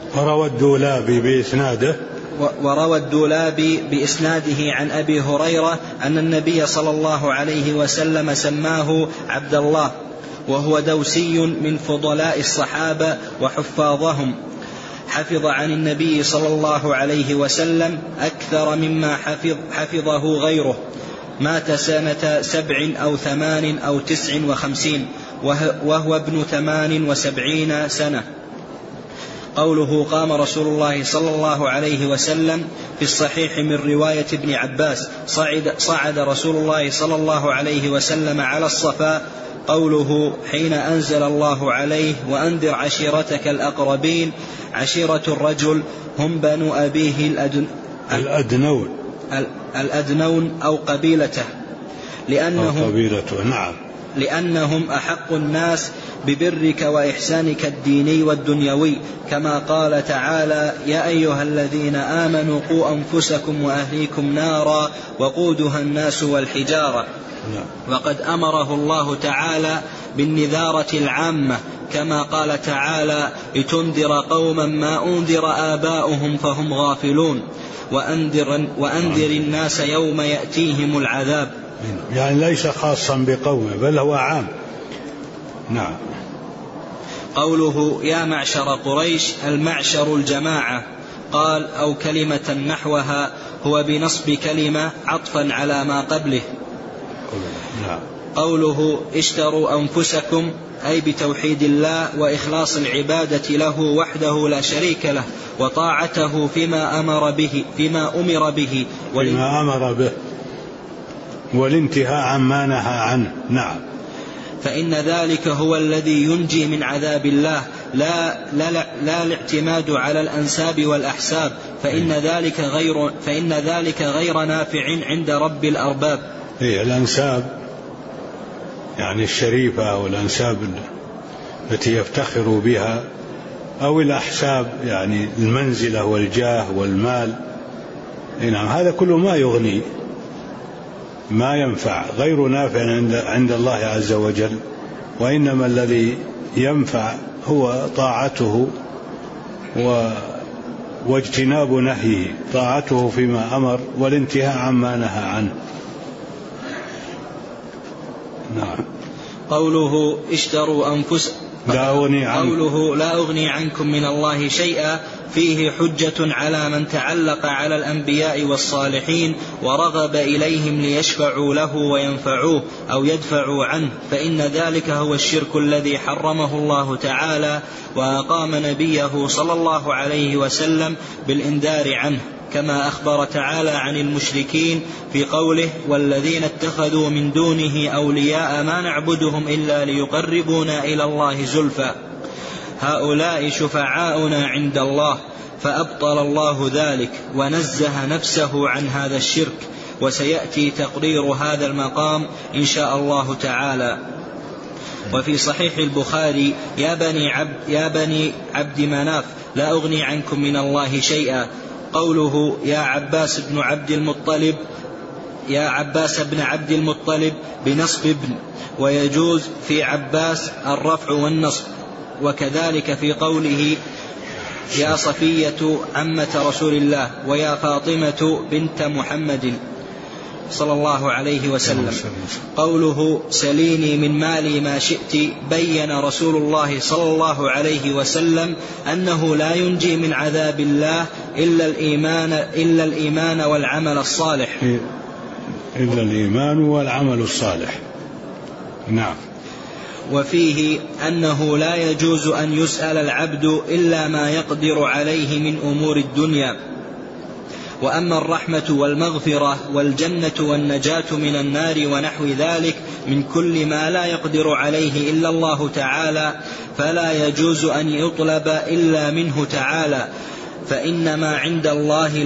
الدولابي بإسناده عن أبي هريرة أن النبي صلى الله عليه وسلم سماه عبد الله، وهو دوسي من فضلاء الصحابة وحفاظهم، حفظ عن النبي صلى الله عليه وسلم أكثر مما حفظه غيره. مات سنة 7 أو 8 أو 59 وهو ابن 78 سنة. قوله قام رسول الله صلى الله عليه وسلم في الصحيح من رواية ابن عباس صعد رسول الله صلى الله عليه وسلم على الصفا. قوله حين أنزل الله عليه وأنذر عشيرتك الأقربين. عشيرة الرجل هم بنو أبيه الأدنون أو قبيلته لأنهم أحق الناس ببرك وإحسانك الديني والدنيوي، كما قال تعالى يا أيها الذين آمنوا قوا أنفسكم وأهليكم نارا وقودها الناس والحجارة. وقد أمره الله تعالى بالنذارة العامة كما قال تعالى لتنذر قوما ما أنذر آباؤهم فهم غافلون وأنذر الناس يوم يأتيهم العذاب. يعني ليس خاصا بقومه بل هو عام. نعم. قوله يا معشر قريش المعشر الجماعة قال أو كلمة نحوها هو بنصب كلمة عطفا على ما قبله. نعم. قوله اشتروا أنفسكم أي بتوحيد الله وإخلاص العبادة له وحده لا شريك له وطاعته فيما أمر به والانتهاء عما نهى عنه. نعم. فإن ذلك هو الذي ينجي من عذاب الله لا الاعتماد على الأنساب والأحساب فإن ذلك غير نافع عند رب الأرباب. الأنساب يعني الشريفة والأنساب التي يفتخر بها، أو الأحساب يعني المنزلة والجاه والمال. نعم. هذا كله ما يغني، ما ينفع، غير نافع عند الله عز وجل. وإنما الذي ينفع هو طاعته واجتناب نهيه، طاعته فيما أمر والانتهاء عما نهى عنه. نعم. قوله اشتروا أنفسكم قوله لا أغني عنكم من الله شيئا فيه حجة على من تعلق على الأنبياء والصالحين ورغب إليهم ليشفعوا له وينفعوه أو يدفعوا عنه، فإن ذلك هو الشرك الذي حرمه الله تعالى وأقام نبيه صلى الله عليه وسلم بالإنذار عنه، كما أخبر تعالى عن المشركين في قوله والذين اتخذوا من دونه أولياء ما نعبدهم إلا ليقربونا إلى الله زلفى هؤلاء شفعاؤنا عند الله، فأبطل الله ذلك ونزه نفسه عن هذا الشرك، وسيأتي تقرير هذا المقام إن شاء الله تعالى. وفي صحيح البخاري يا بني عبد مناف لا أغني عنكم من الله شيئا. قوله يا عباس بن عبد المطلب بنصب ابن، ويجوز في عباس الرفع والنصب، وكذلك في قوله يا صفية عمة رسول الله ويا فاطمة بنت محمد صلى الله عليه وسلم. قوله سليني من مالي ما شئت بين رسول الله صلى الله عليه وسلم أنه لا ينجي من عذاب الله إلا الإيمان والعمل الصالح. نعم. وفيه أنه لا يجوز أن يسأل العبد إلا ما يقدر عليه من أمور الدنيا. وأما الرحمة والمغفرة والجنة والنجاة من النار ونحو ذلك من كل ما لا يقدر عليه إلا الله تعالى فلا يجوز أن يطلب إلا منه تعالى، فإنما عند الله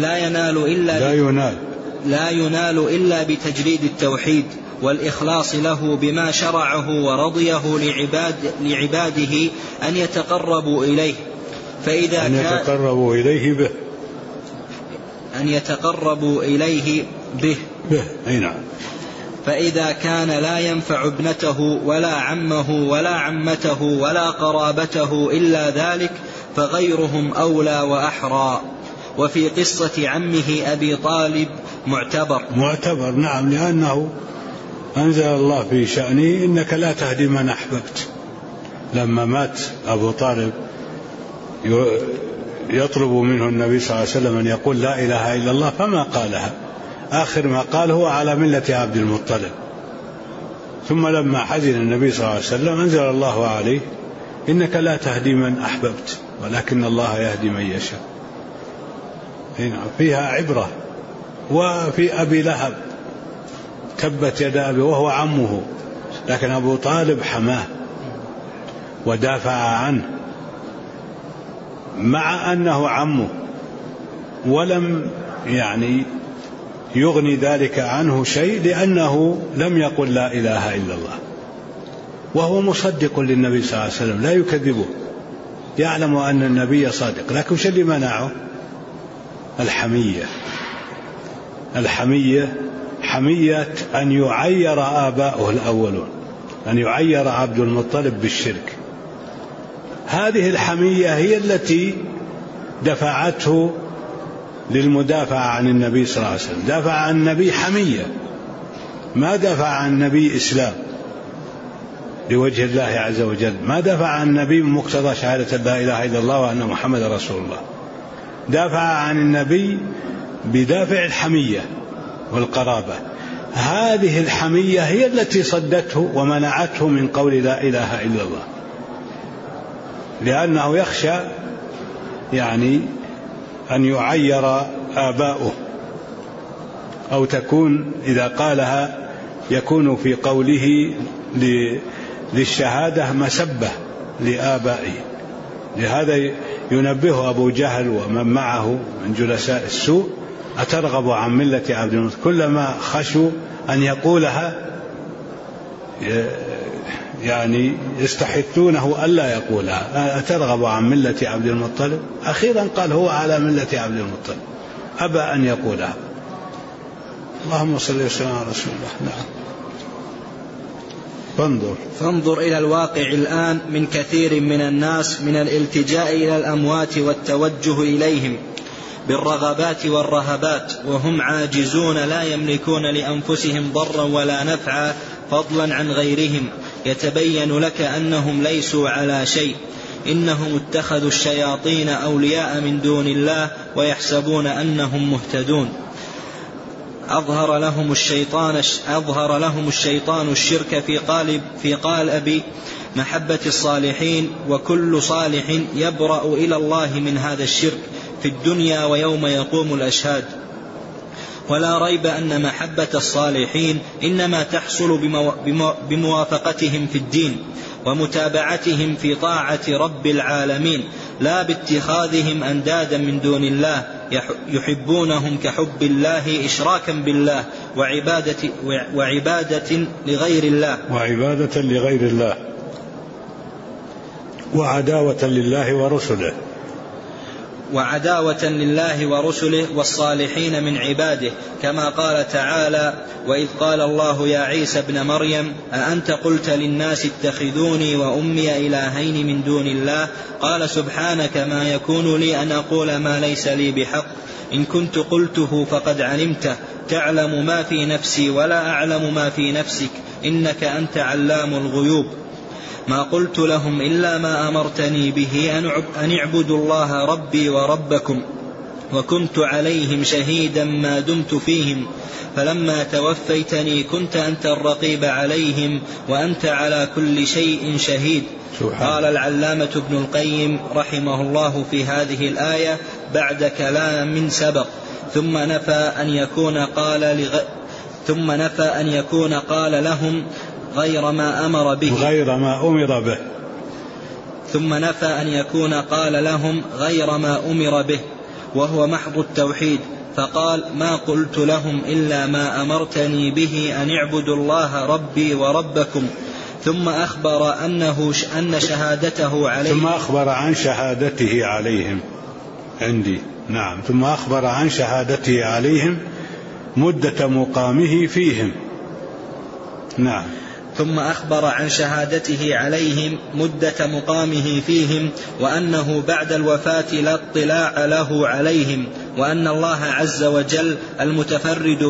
لا ينال إلا بتجريد التوحيد والإخلاص له بما شرعه ورضيه لعباده أن يتقربوا إليه، أن يتقربوا إليه به. فإذا كان لا ينفع ابنته ولا عمه ولا عمته ولا قرابته إلا ذلك فغيرهم أولى وأحرى. وفي قصة عمه أبي طالب معتبر نعم، لأنه أنزل الله في شأنه إنك لا تهدي من أحببت. لما مات أبو طالب يطلب منه النبي صلى الله عليه وسلم أن يقول لا إله إلا الله فما قالها، آخر ما قال هو على ملة عبد المطلب. ثم لما حزن النبي صلى الله عليه وسلم أنزل الله عليه إنك لا تهدي من أحببت ولكن الله يهدي من يشاء. فيها عبرة. وفي أبي لهب تبت يدا أبي وهو عمه، لكن أبو طالب حماه ودافع عنه مع أنه عمه، ولم يغني ذلك عنه شيء لأنه لم يقل لا إله إلا الله، وهو مصدق للنبي صلى الله عليه وسلم لا يكذبه، يعلم أن النبي صادق. لكن شو اللي منعه؟ حمية أن يعير آباؤه الأولون، أن يعير عبد المطلب بالشرك. هذه الحمية هي التي دفعته للمدافع عن النبي صلى الله عليه وسلم. دافع عن النبي حمية، ما دافع عن النبي إسلام لوجه الله عز وجل، ما دافع عن النبي بمقتضى شهادة لا إله إلا الله وأن محمد رسول الله. دافع عن النبي بدافع الحمية والقرابة. هذه الحمية هي التي صدته ومنعته من قول لا إله إلا الله، لأنه يخشى أن يعير آباؤه، أو تكون إذا قالها يكون في قوله للشهادة مسبة لآبائه. لهذا ينبه أبو جهل ومن معه من جلساء السوء: أترغب عن ملة عبد المطلب؟ كلما خشوا أن يقولها يستحثونه ألا يقولها. أترغب عن ملة عبد المطلب؟ أخيرا قال هو على ملة عبد المطلب، أبى أن يقولها. اللهم صل وسلم على رسول الله. نعم. فانظر إلى الواقع الآن من كثير من الناس من الالتجاء إلى الأموات والتوجه إليهم بالرغبات والرهبات وهم عاجزون لا يملكون لأنفسهم ضرا ولا نفعا فضلا عن غيرهم. يتبين لك أنهم ليسوا على شيء، إنهم اتخذوا الشياطين أولياء من دون الله ويحسبون أنهم مهتدون. أظهر لهم الشيطان الشرك في قالب محبة الصالحين، وكل صالح يبرأ إلى الله من هذا الشرك في الدنيا ويوم يقوم الأشهاد. ولا ريب أن محبة الصالحين إنما تحصل بموافقتهم في الدين ومتابعتهم في طاعة رب العالمين، لا باتخاذهم أندادا من دون الله يحبونهم كحب الله إشراكا بالله وعبادة لغير الله وعداوة لله ورسله والصالحين من عباده، كما قال تعالى: وإذ قال الله يا عيسى ابن مريم أأنت قلت للناس اتخذوني وأمي إلهين من دون الله؟ قال سبحانك ما يكون لي أن أقول ما ليس لي بحق، إن كنت قلته فقد علمته، تعلم ما في نفسي ولا أعلم ما في نفسك، إنك أنت علام الغيوب. ما قلت لهم إلا ما أمرتني به أن اعبدوا الله ربي وربكم وكنت عليهم شهيدا ما دمت فيهم، فلما توفيتني كنت أنت الرقيب عليهم وأنت على كل شيء شهيد. قال العلامة ابن القيم رحمه الله في هذه الآية بعد كلام سبق: ثم نفى أن يكون قال لهم غير ما أمر به، ثم نفى أن يكون قال لهم غير ما أمر به وهو محض التوحيد، فقال: ما قلت لهم إلا ما أمرتني به أن اعبدوا الله ربي وربكم. ثم أخبر أن شهادته عليهم، ثم أخبر عن شهادته عليهم عندي، نعم، ثم أخبر عن شهادته عليهم مدة مقامه فيهم، نعم، ثم أخبر عن شهادته عليهم مدة مقامه فيهم، وأنه بعد الوفاة لا اطلاع له عليهم، وأن الله عز وجل المنفرد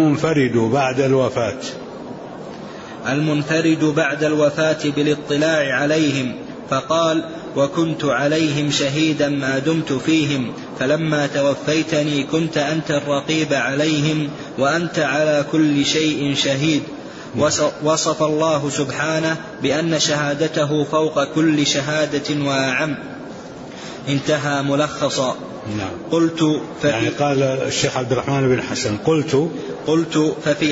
بعد الوفاة بالاطلاع عليهم. فقال: وكنت عليهم شهيدا ما دمت فيهم، فلما توفيتني كنت أنت الرقيب عليهم وأنت على كل شيء شهيد. وصف الله سبحانه بأن شهادته فوق كل شهادة وأعم. انتهى ملخصا. نعم. قلت يعني قال الشيخ عبد الرحمن بن حسن قلت ففي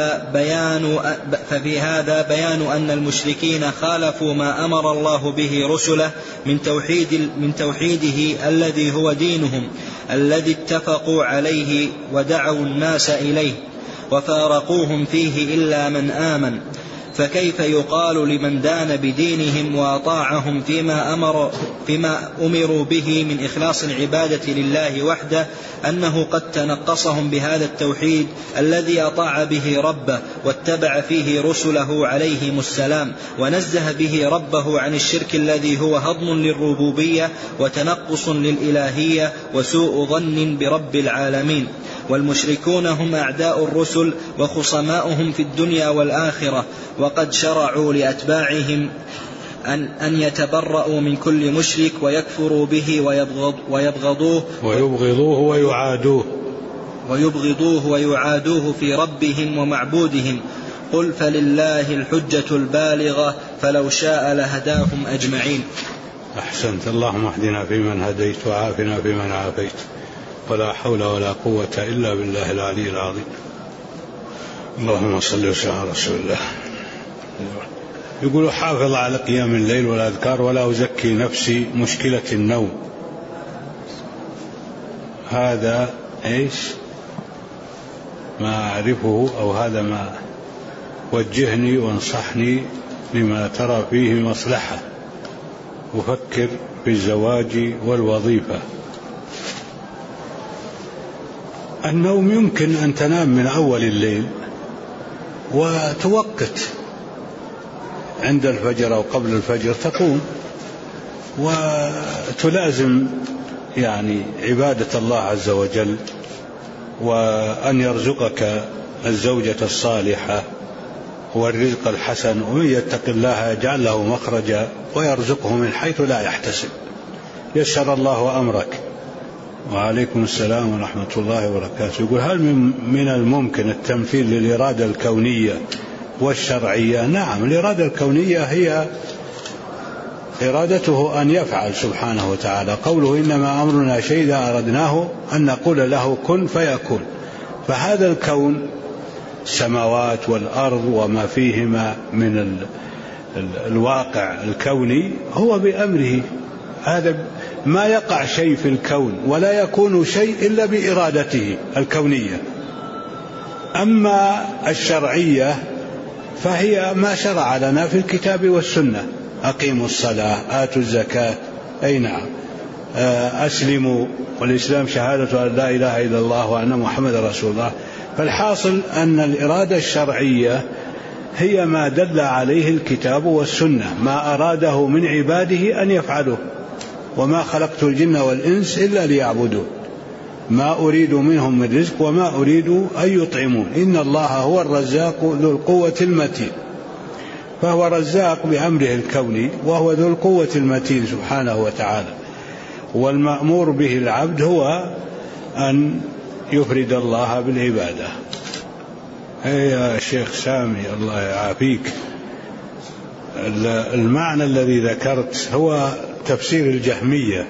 هذا بيان أن المشركين خالفوا ما أمر الله به رسله من توحيده الذي هو دينهم الذي اتفقوا عليه ودعوا الناس إليه، وفارقوهم فيه إلا من آمن. فكيف يقال لمن دان بدينهم وأطاعهم فيما أمروا به من إخلاص العبادة لله وحده أنه قد تنقصهم بهذا التوحيد الذي أطاع به ربه واتبع فيه رسله عليهم السلام، ونزه به ربه عن الشرك الذي هو هضم للربوبية وتنقص للإلهية وسوء ظن برب العالمين. والمشركون هم أعداء الرسل وخصماؤهم في الدنيا والآخرة، وقد شرعوا لأتباعهم أن يتبرؤوا من كل مشرك ويكفروا به ويبغضوه ويعادوه في ربهم ومعبودهم. قل فلله الحجة البالغة فلو شاء لهداهم أجمعين. أحسنت. اللهم اهدنا فيمن هديت وعافنا فيمن عافيت، ولا حول ولا قوة إلا بالله العلي العظيم. اللهم صل وسلم على رسول الله. يقول: حافظ على قيام الليل والأذكار ولا أزكي نفسي، مشكلة النوم. هذا إيش ما أعرفه، أو هذا ما وجهني وانصحني لما ترى فيه مصلحة. أفكر في الزواج والوظيفة. النوم يمكن أن تنام من أول الليل وتوقت عند الفجر أو قبل الفجر، تقوم وتلازم يعني عبادة الله عز وجل، وأن يرزقك الزوجة الصالحة والرزق الحسن، ومن يتق الله يجعل له مخرجا ويرزقه من حيث لا يحتسب. يسر الله أمرك. وعليكم السلام ورحمة الله وبركاته. يقول: هل من الممكن التمثيل للإرادة الكونية والشرعية؟ نعم، الإرادة الكونية هي إرادته أن يفعل سبحانه وتعالى. قوله: إنما أمرنا شيء إذا أردناه أن نقول له كن فيكون. فهذا الكون، السماوات والأرض وما فيهما من الواقع الكوني، هو بأمره. هذا ما يقع شيء في الكون ولا يكون شيء إلا بإرادته الكونية. أما الشرعية فهي ما شرع لنا في الكتاب والسنة: أقيموا الصلاة، آتوا الزكاة، أي نعم، أسلموا. والإسلام شهادة أن لا إله إلا الله وأن محمد رسول الله. فالحاصل أن الإرادة الشرعية هي ما دل عليه الكتاب والسنة، ما أراده من عباده أن يفعلوا. وما خلقت الجن والإنس إلا ليعبدون، ما أريد منهم من رزق وما أريد أن يطعمون، إن الله هو الرزاق ذو القوة المتين. فهو رزاق بأمره الكوني، وهو ذو القوة المتين سبحانه وتعالى. والمأمور به العبد هو أن يفرد الله بالعبادة. يا شيخ سامي الله يعافيك، المعنى الذي ذكرت هو تفسير الجهمية.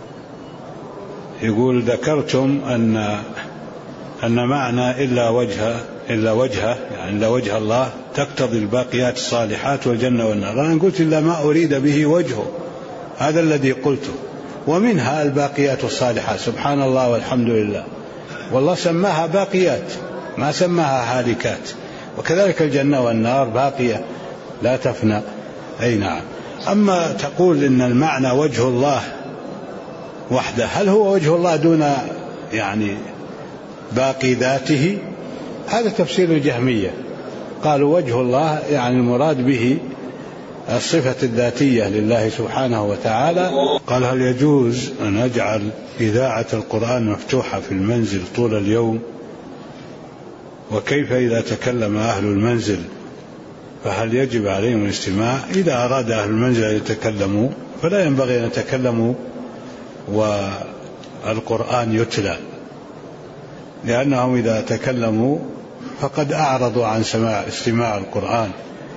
يقول ذكرتم أن معنى إلا وجهه يعني إلا وجه الله تقتضي الباقيات الصالحات والجنة والنار. أنا قلت إلا ما أريد به وجهه، هذا الذي قلته، ومنها الباقيات الصالحات سبحان الله والحمد لله، والله سماها باقيات ما سماها هالكات، وكذلك الجنة والنار باقية لا تفنى. أي نعم. أما تقول إن المعنى وجه الله وحده، هل هو وجه الله دون يعني باقي ذاته؟ هذا تفسير الجهمية، قالوا وجه الله يعني المراد به الصفة الذاتية لله سبحانه وتعالى. قال هل يجوز أن أجعل إذاعة القرآن مفتوحة في المنزل طول اليوم؟ وكيف إذا تكلم أهل المنزل فهل يجب عليهم الاستماع؟ إذا أراد أهل المنزل أن يتكلموا فلا ينبغي أن يتكلموا والقرآن يتلى، لأنهم إذا تكلموا فقد أعرضوا عن استماع القرآن،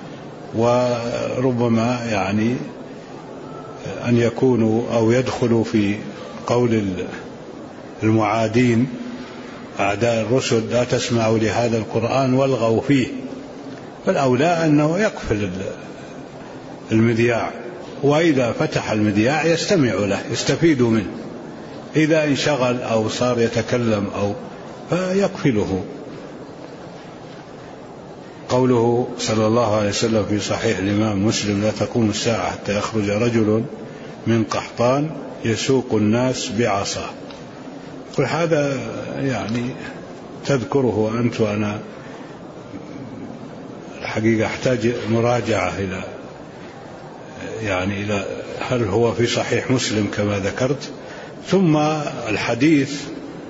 وربما يعني أن يكونوا أو يدخلوا في قول المعادين أعداء الرسل لا تسمعوا لهذا القرآن والغوا فيه. فالأولى أنه يقفل المذياع، وإذا فتح المذياع يستمع له يستفيد منه، إذا انشغل أو صار يتكلم أو فيقفله. قوله صلى الله عليه وسلم في صحيح الإمام مسلم لا تقوم الساعة حتى يخرج رجل من قحطان يسوق الناس بعصاه، وهذا يعني تذكره أنت، وأنا الحقيقة أحتاج مراجعة إلى هل هو في صحيح مسلم كما ذكرت. ثم الحديث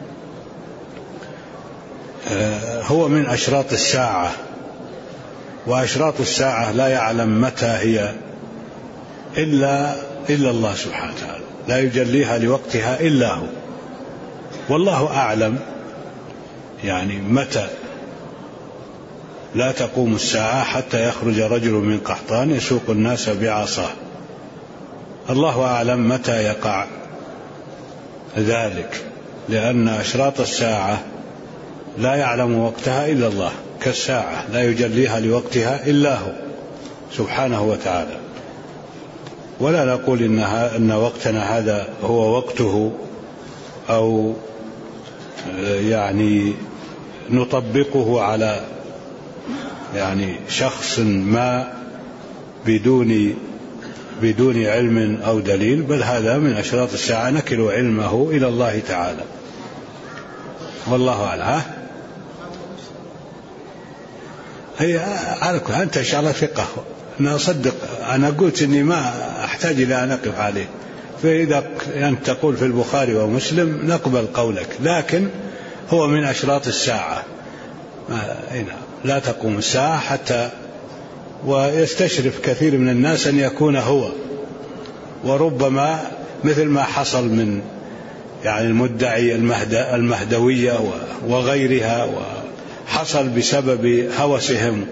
هو من أشراط الساعة، وأشراط الساعة لا يعلم متى هي إلا الله سبحانه وتعالى، لا يجليها لوقتها إلا هو، والله أعلم يعني متى لا تقوم الساعة حتى يخرج رجل من قحطان يسوق الناس بعصاه. الله أعلم متى يقع ذلك، لأن أشراط الساعة لا يعلم وقتها إلا الله، كالساعة لا يجليها لوقتها إلا هو سبحانه وتعالى. ولا نقول إن وقتنا هذا هو وقته، أو يعني نطبقه على يعني شخص ما بدون علم أو دليل، بل هذا من أشراط الساعة نكل علمه إلى الله تعالى، والله أعلم. هي أنت إن شاء الله ثقة، أنا أصدق، أنا قلت إني ما أحتاج إلى أن أقف عليه، فإذا أنت تقول في البخاري ومسلم نقبل قولك، لكن هو من أشراط الساعة لا تقوم الساعة حتى، ويستشرف كثير من الناس أن يكون هو، وربما مثل ما حصل من يعني المدعي المهدوية وغيرها، وحصل بسبب هوسهم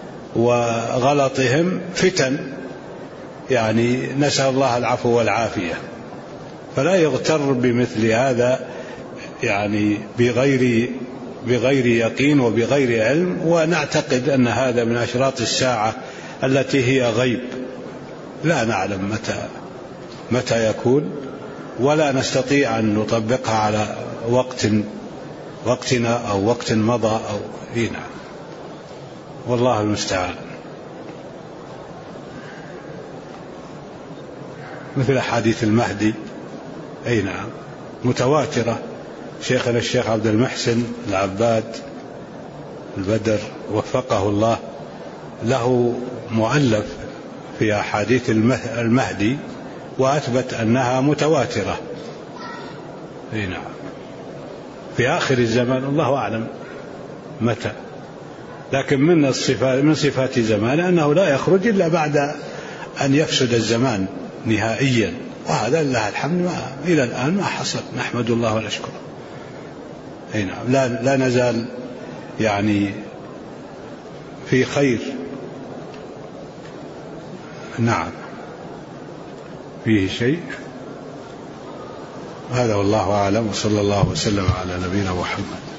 وغلطهم فتن، يعني نسأل الله العفو والعافية. فلا يغتر بمثل هذا يعني بغير يقين وبغير علم، ونعتقد أن هذا من أشراط الساعة التي هي غيب، لا نعلم متى يكون، ولا نستطيع أن نطبقها على وقتنا أو وقت مضى أو هنا، والله المستعان. مثل حديث المهدي أي نعم متواترة. شيخنا الشيخ عبد المحسن العباد البدر وفقه الله له مؤلف في أحاديث المهدي، وأثبت أنها متواترة أي نعم في آخر الزمان، الله أعلم متى، لكن من صفات زمان أنه لا يخرج إلا بعد أن يفسد الزمان نهائيا، وهذا لله الحمد إلى الآن ما حصل، نحمد الله ونشكره. أي نعم. لا نزال يعني في خير. نعم فيه شيء. هذا والله أعلم، وصلى الله وسلم على نبينا محمد.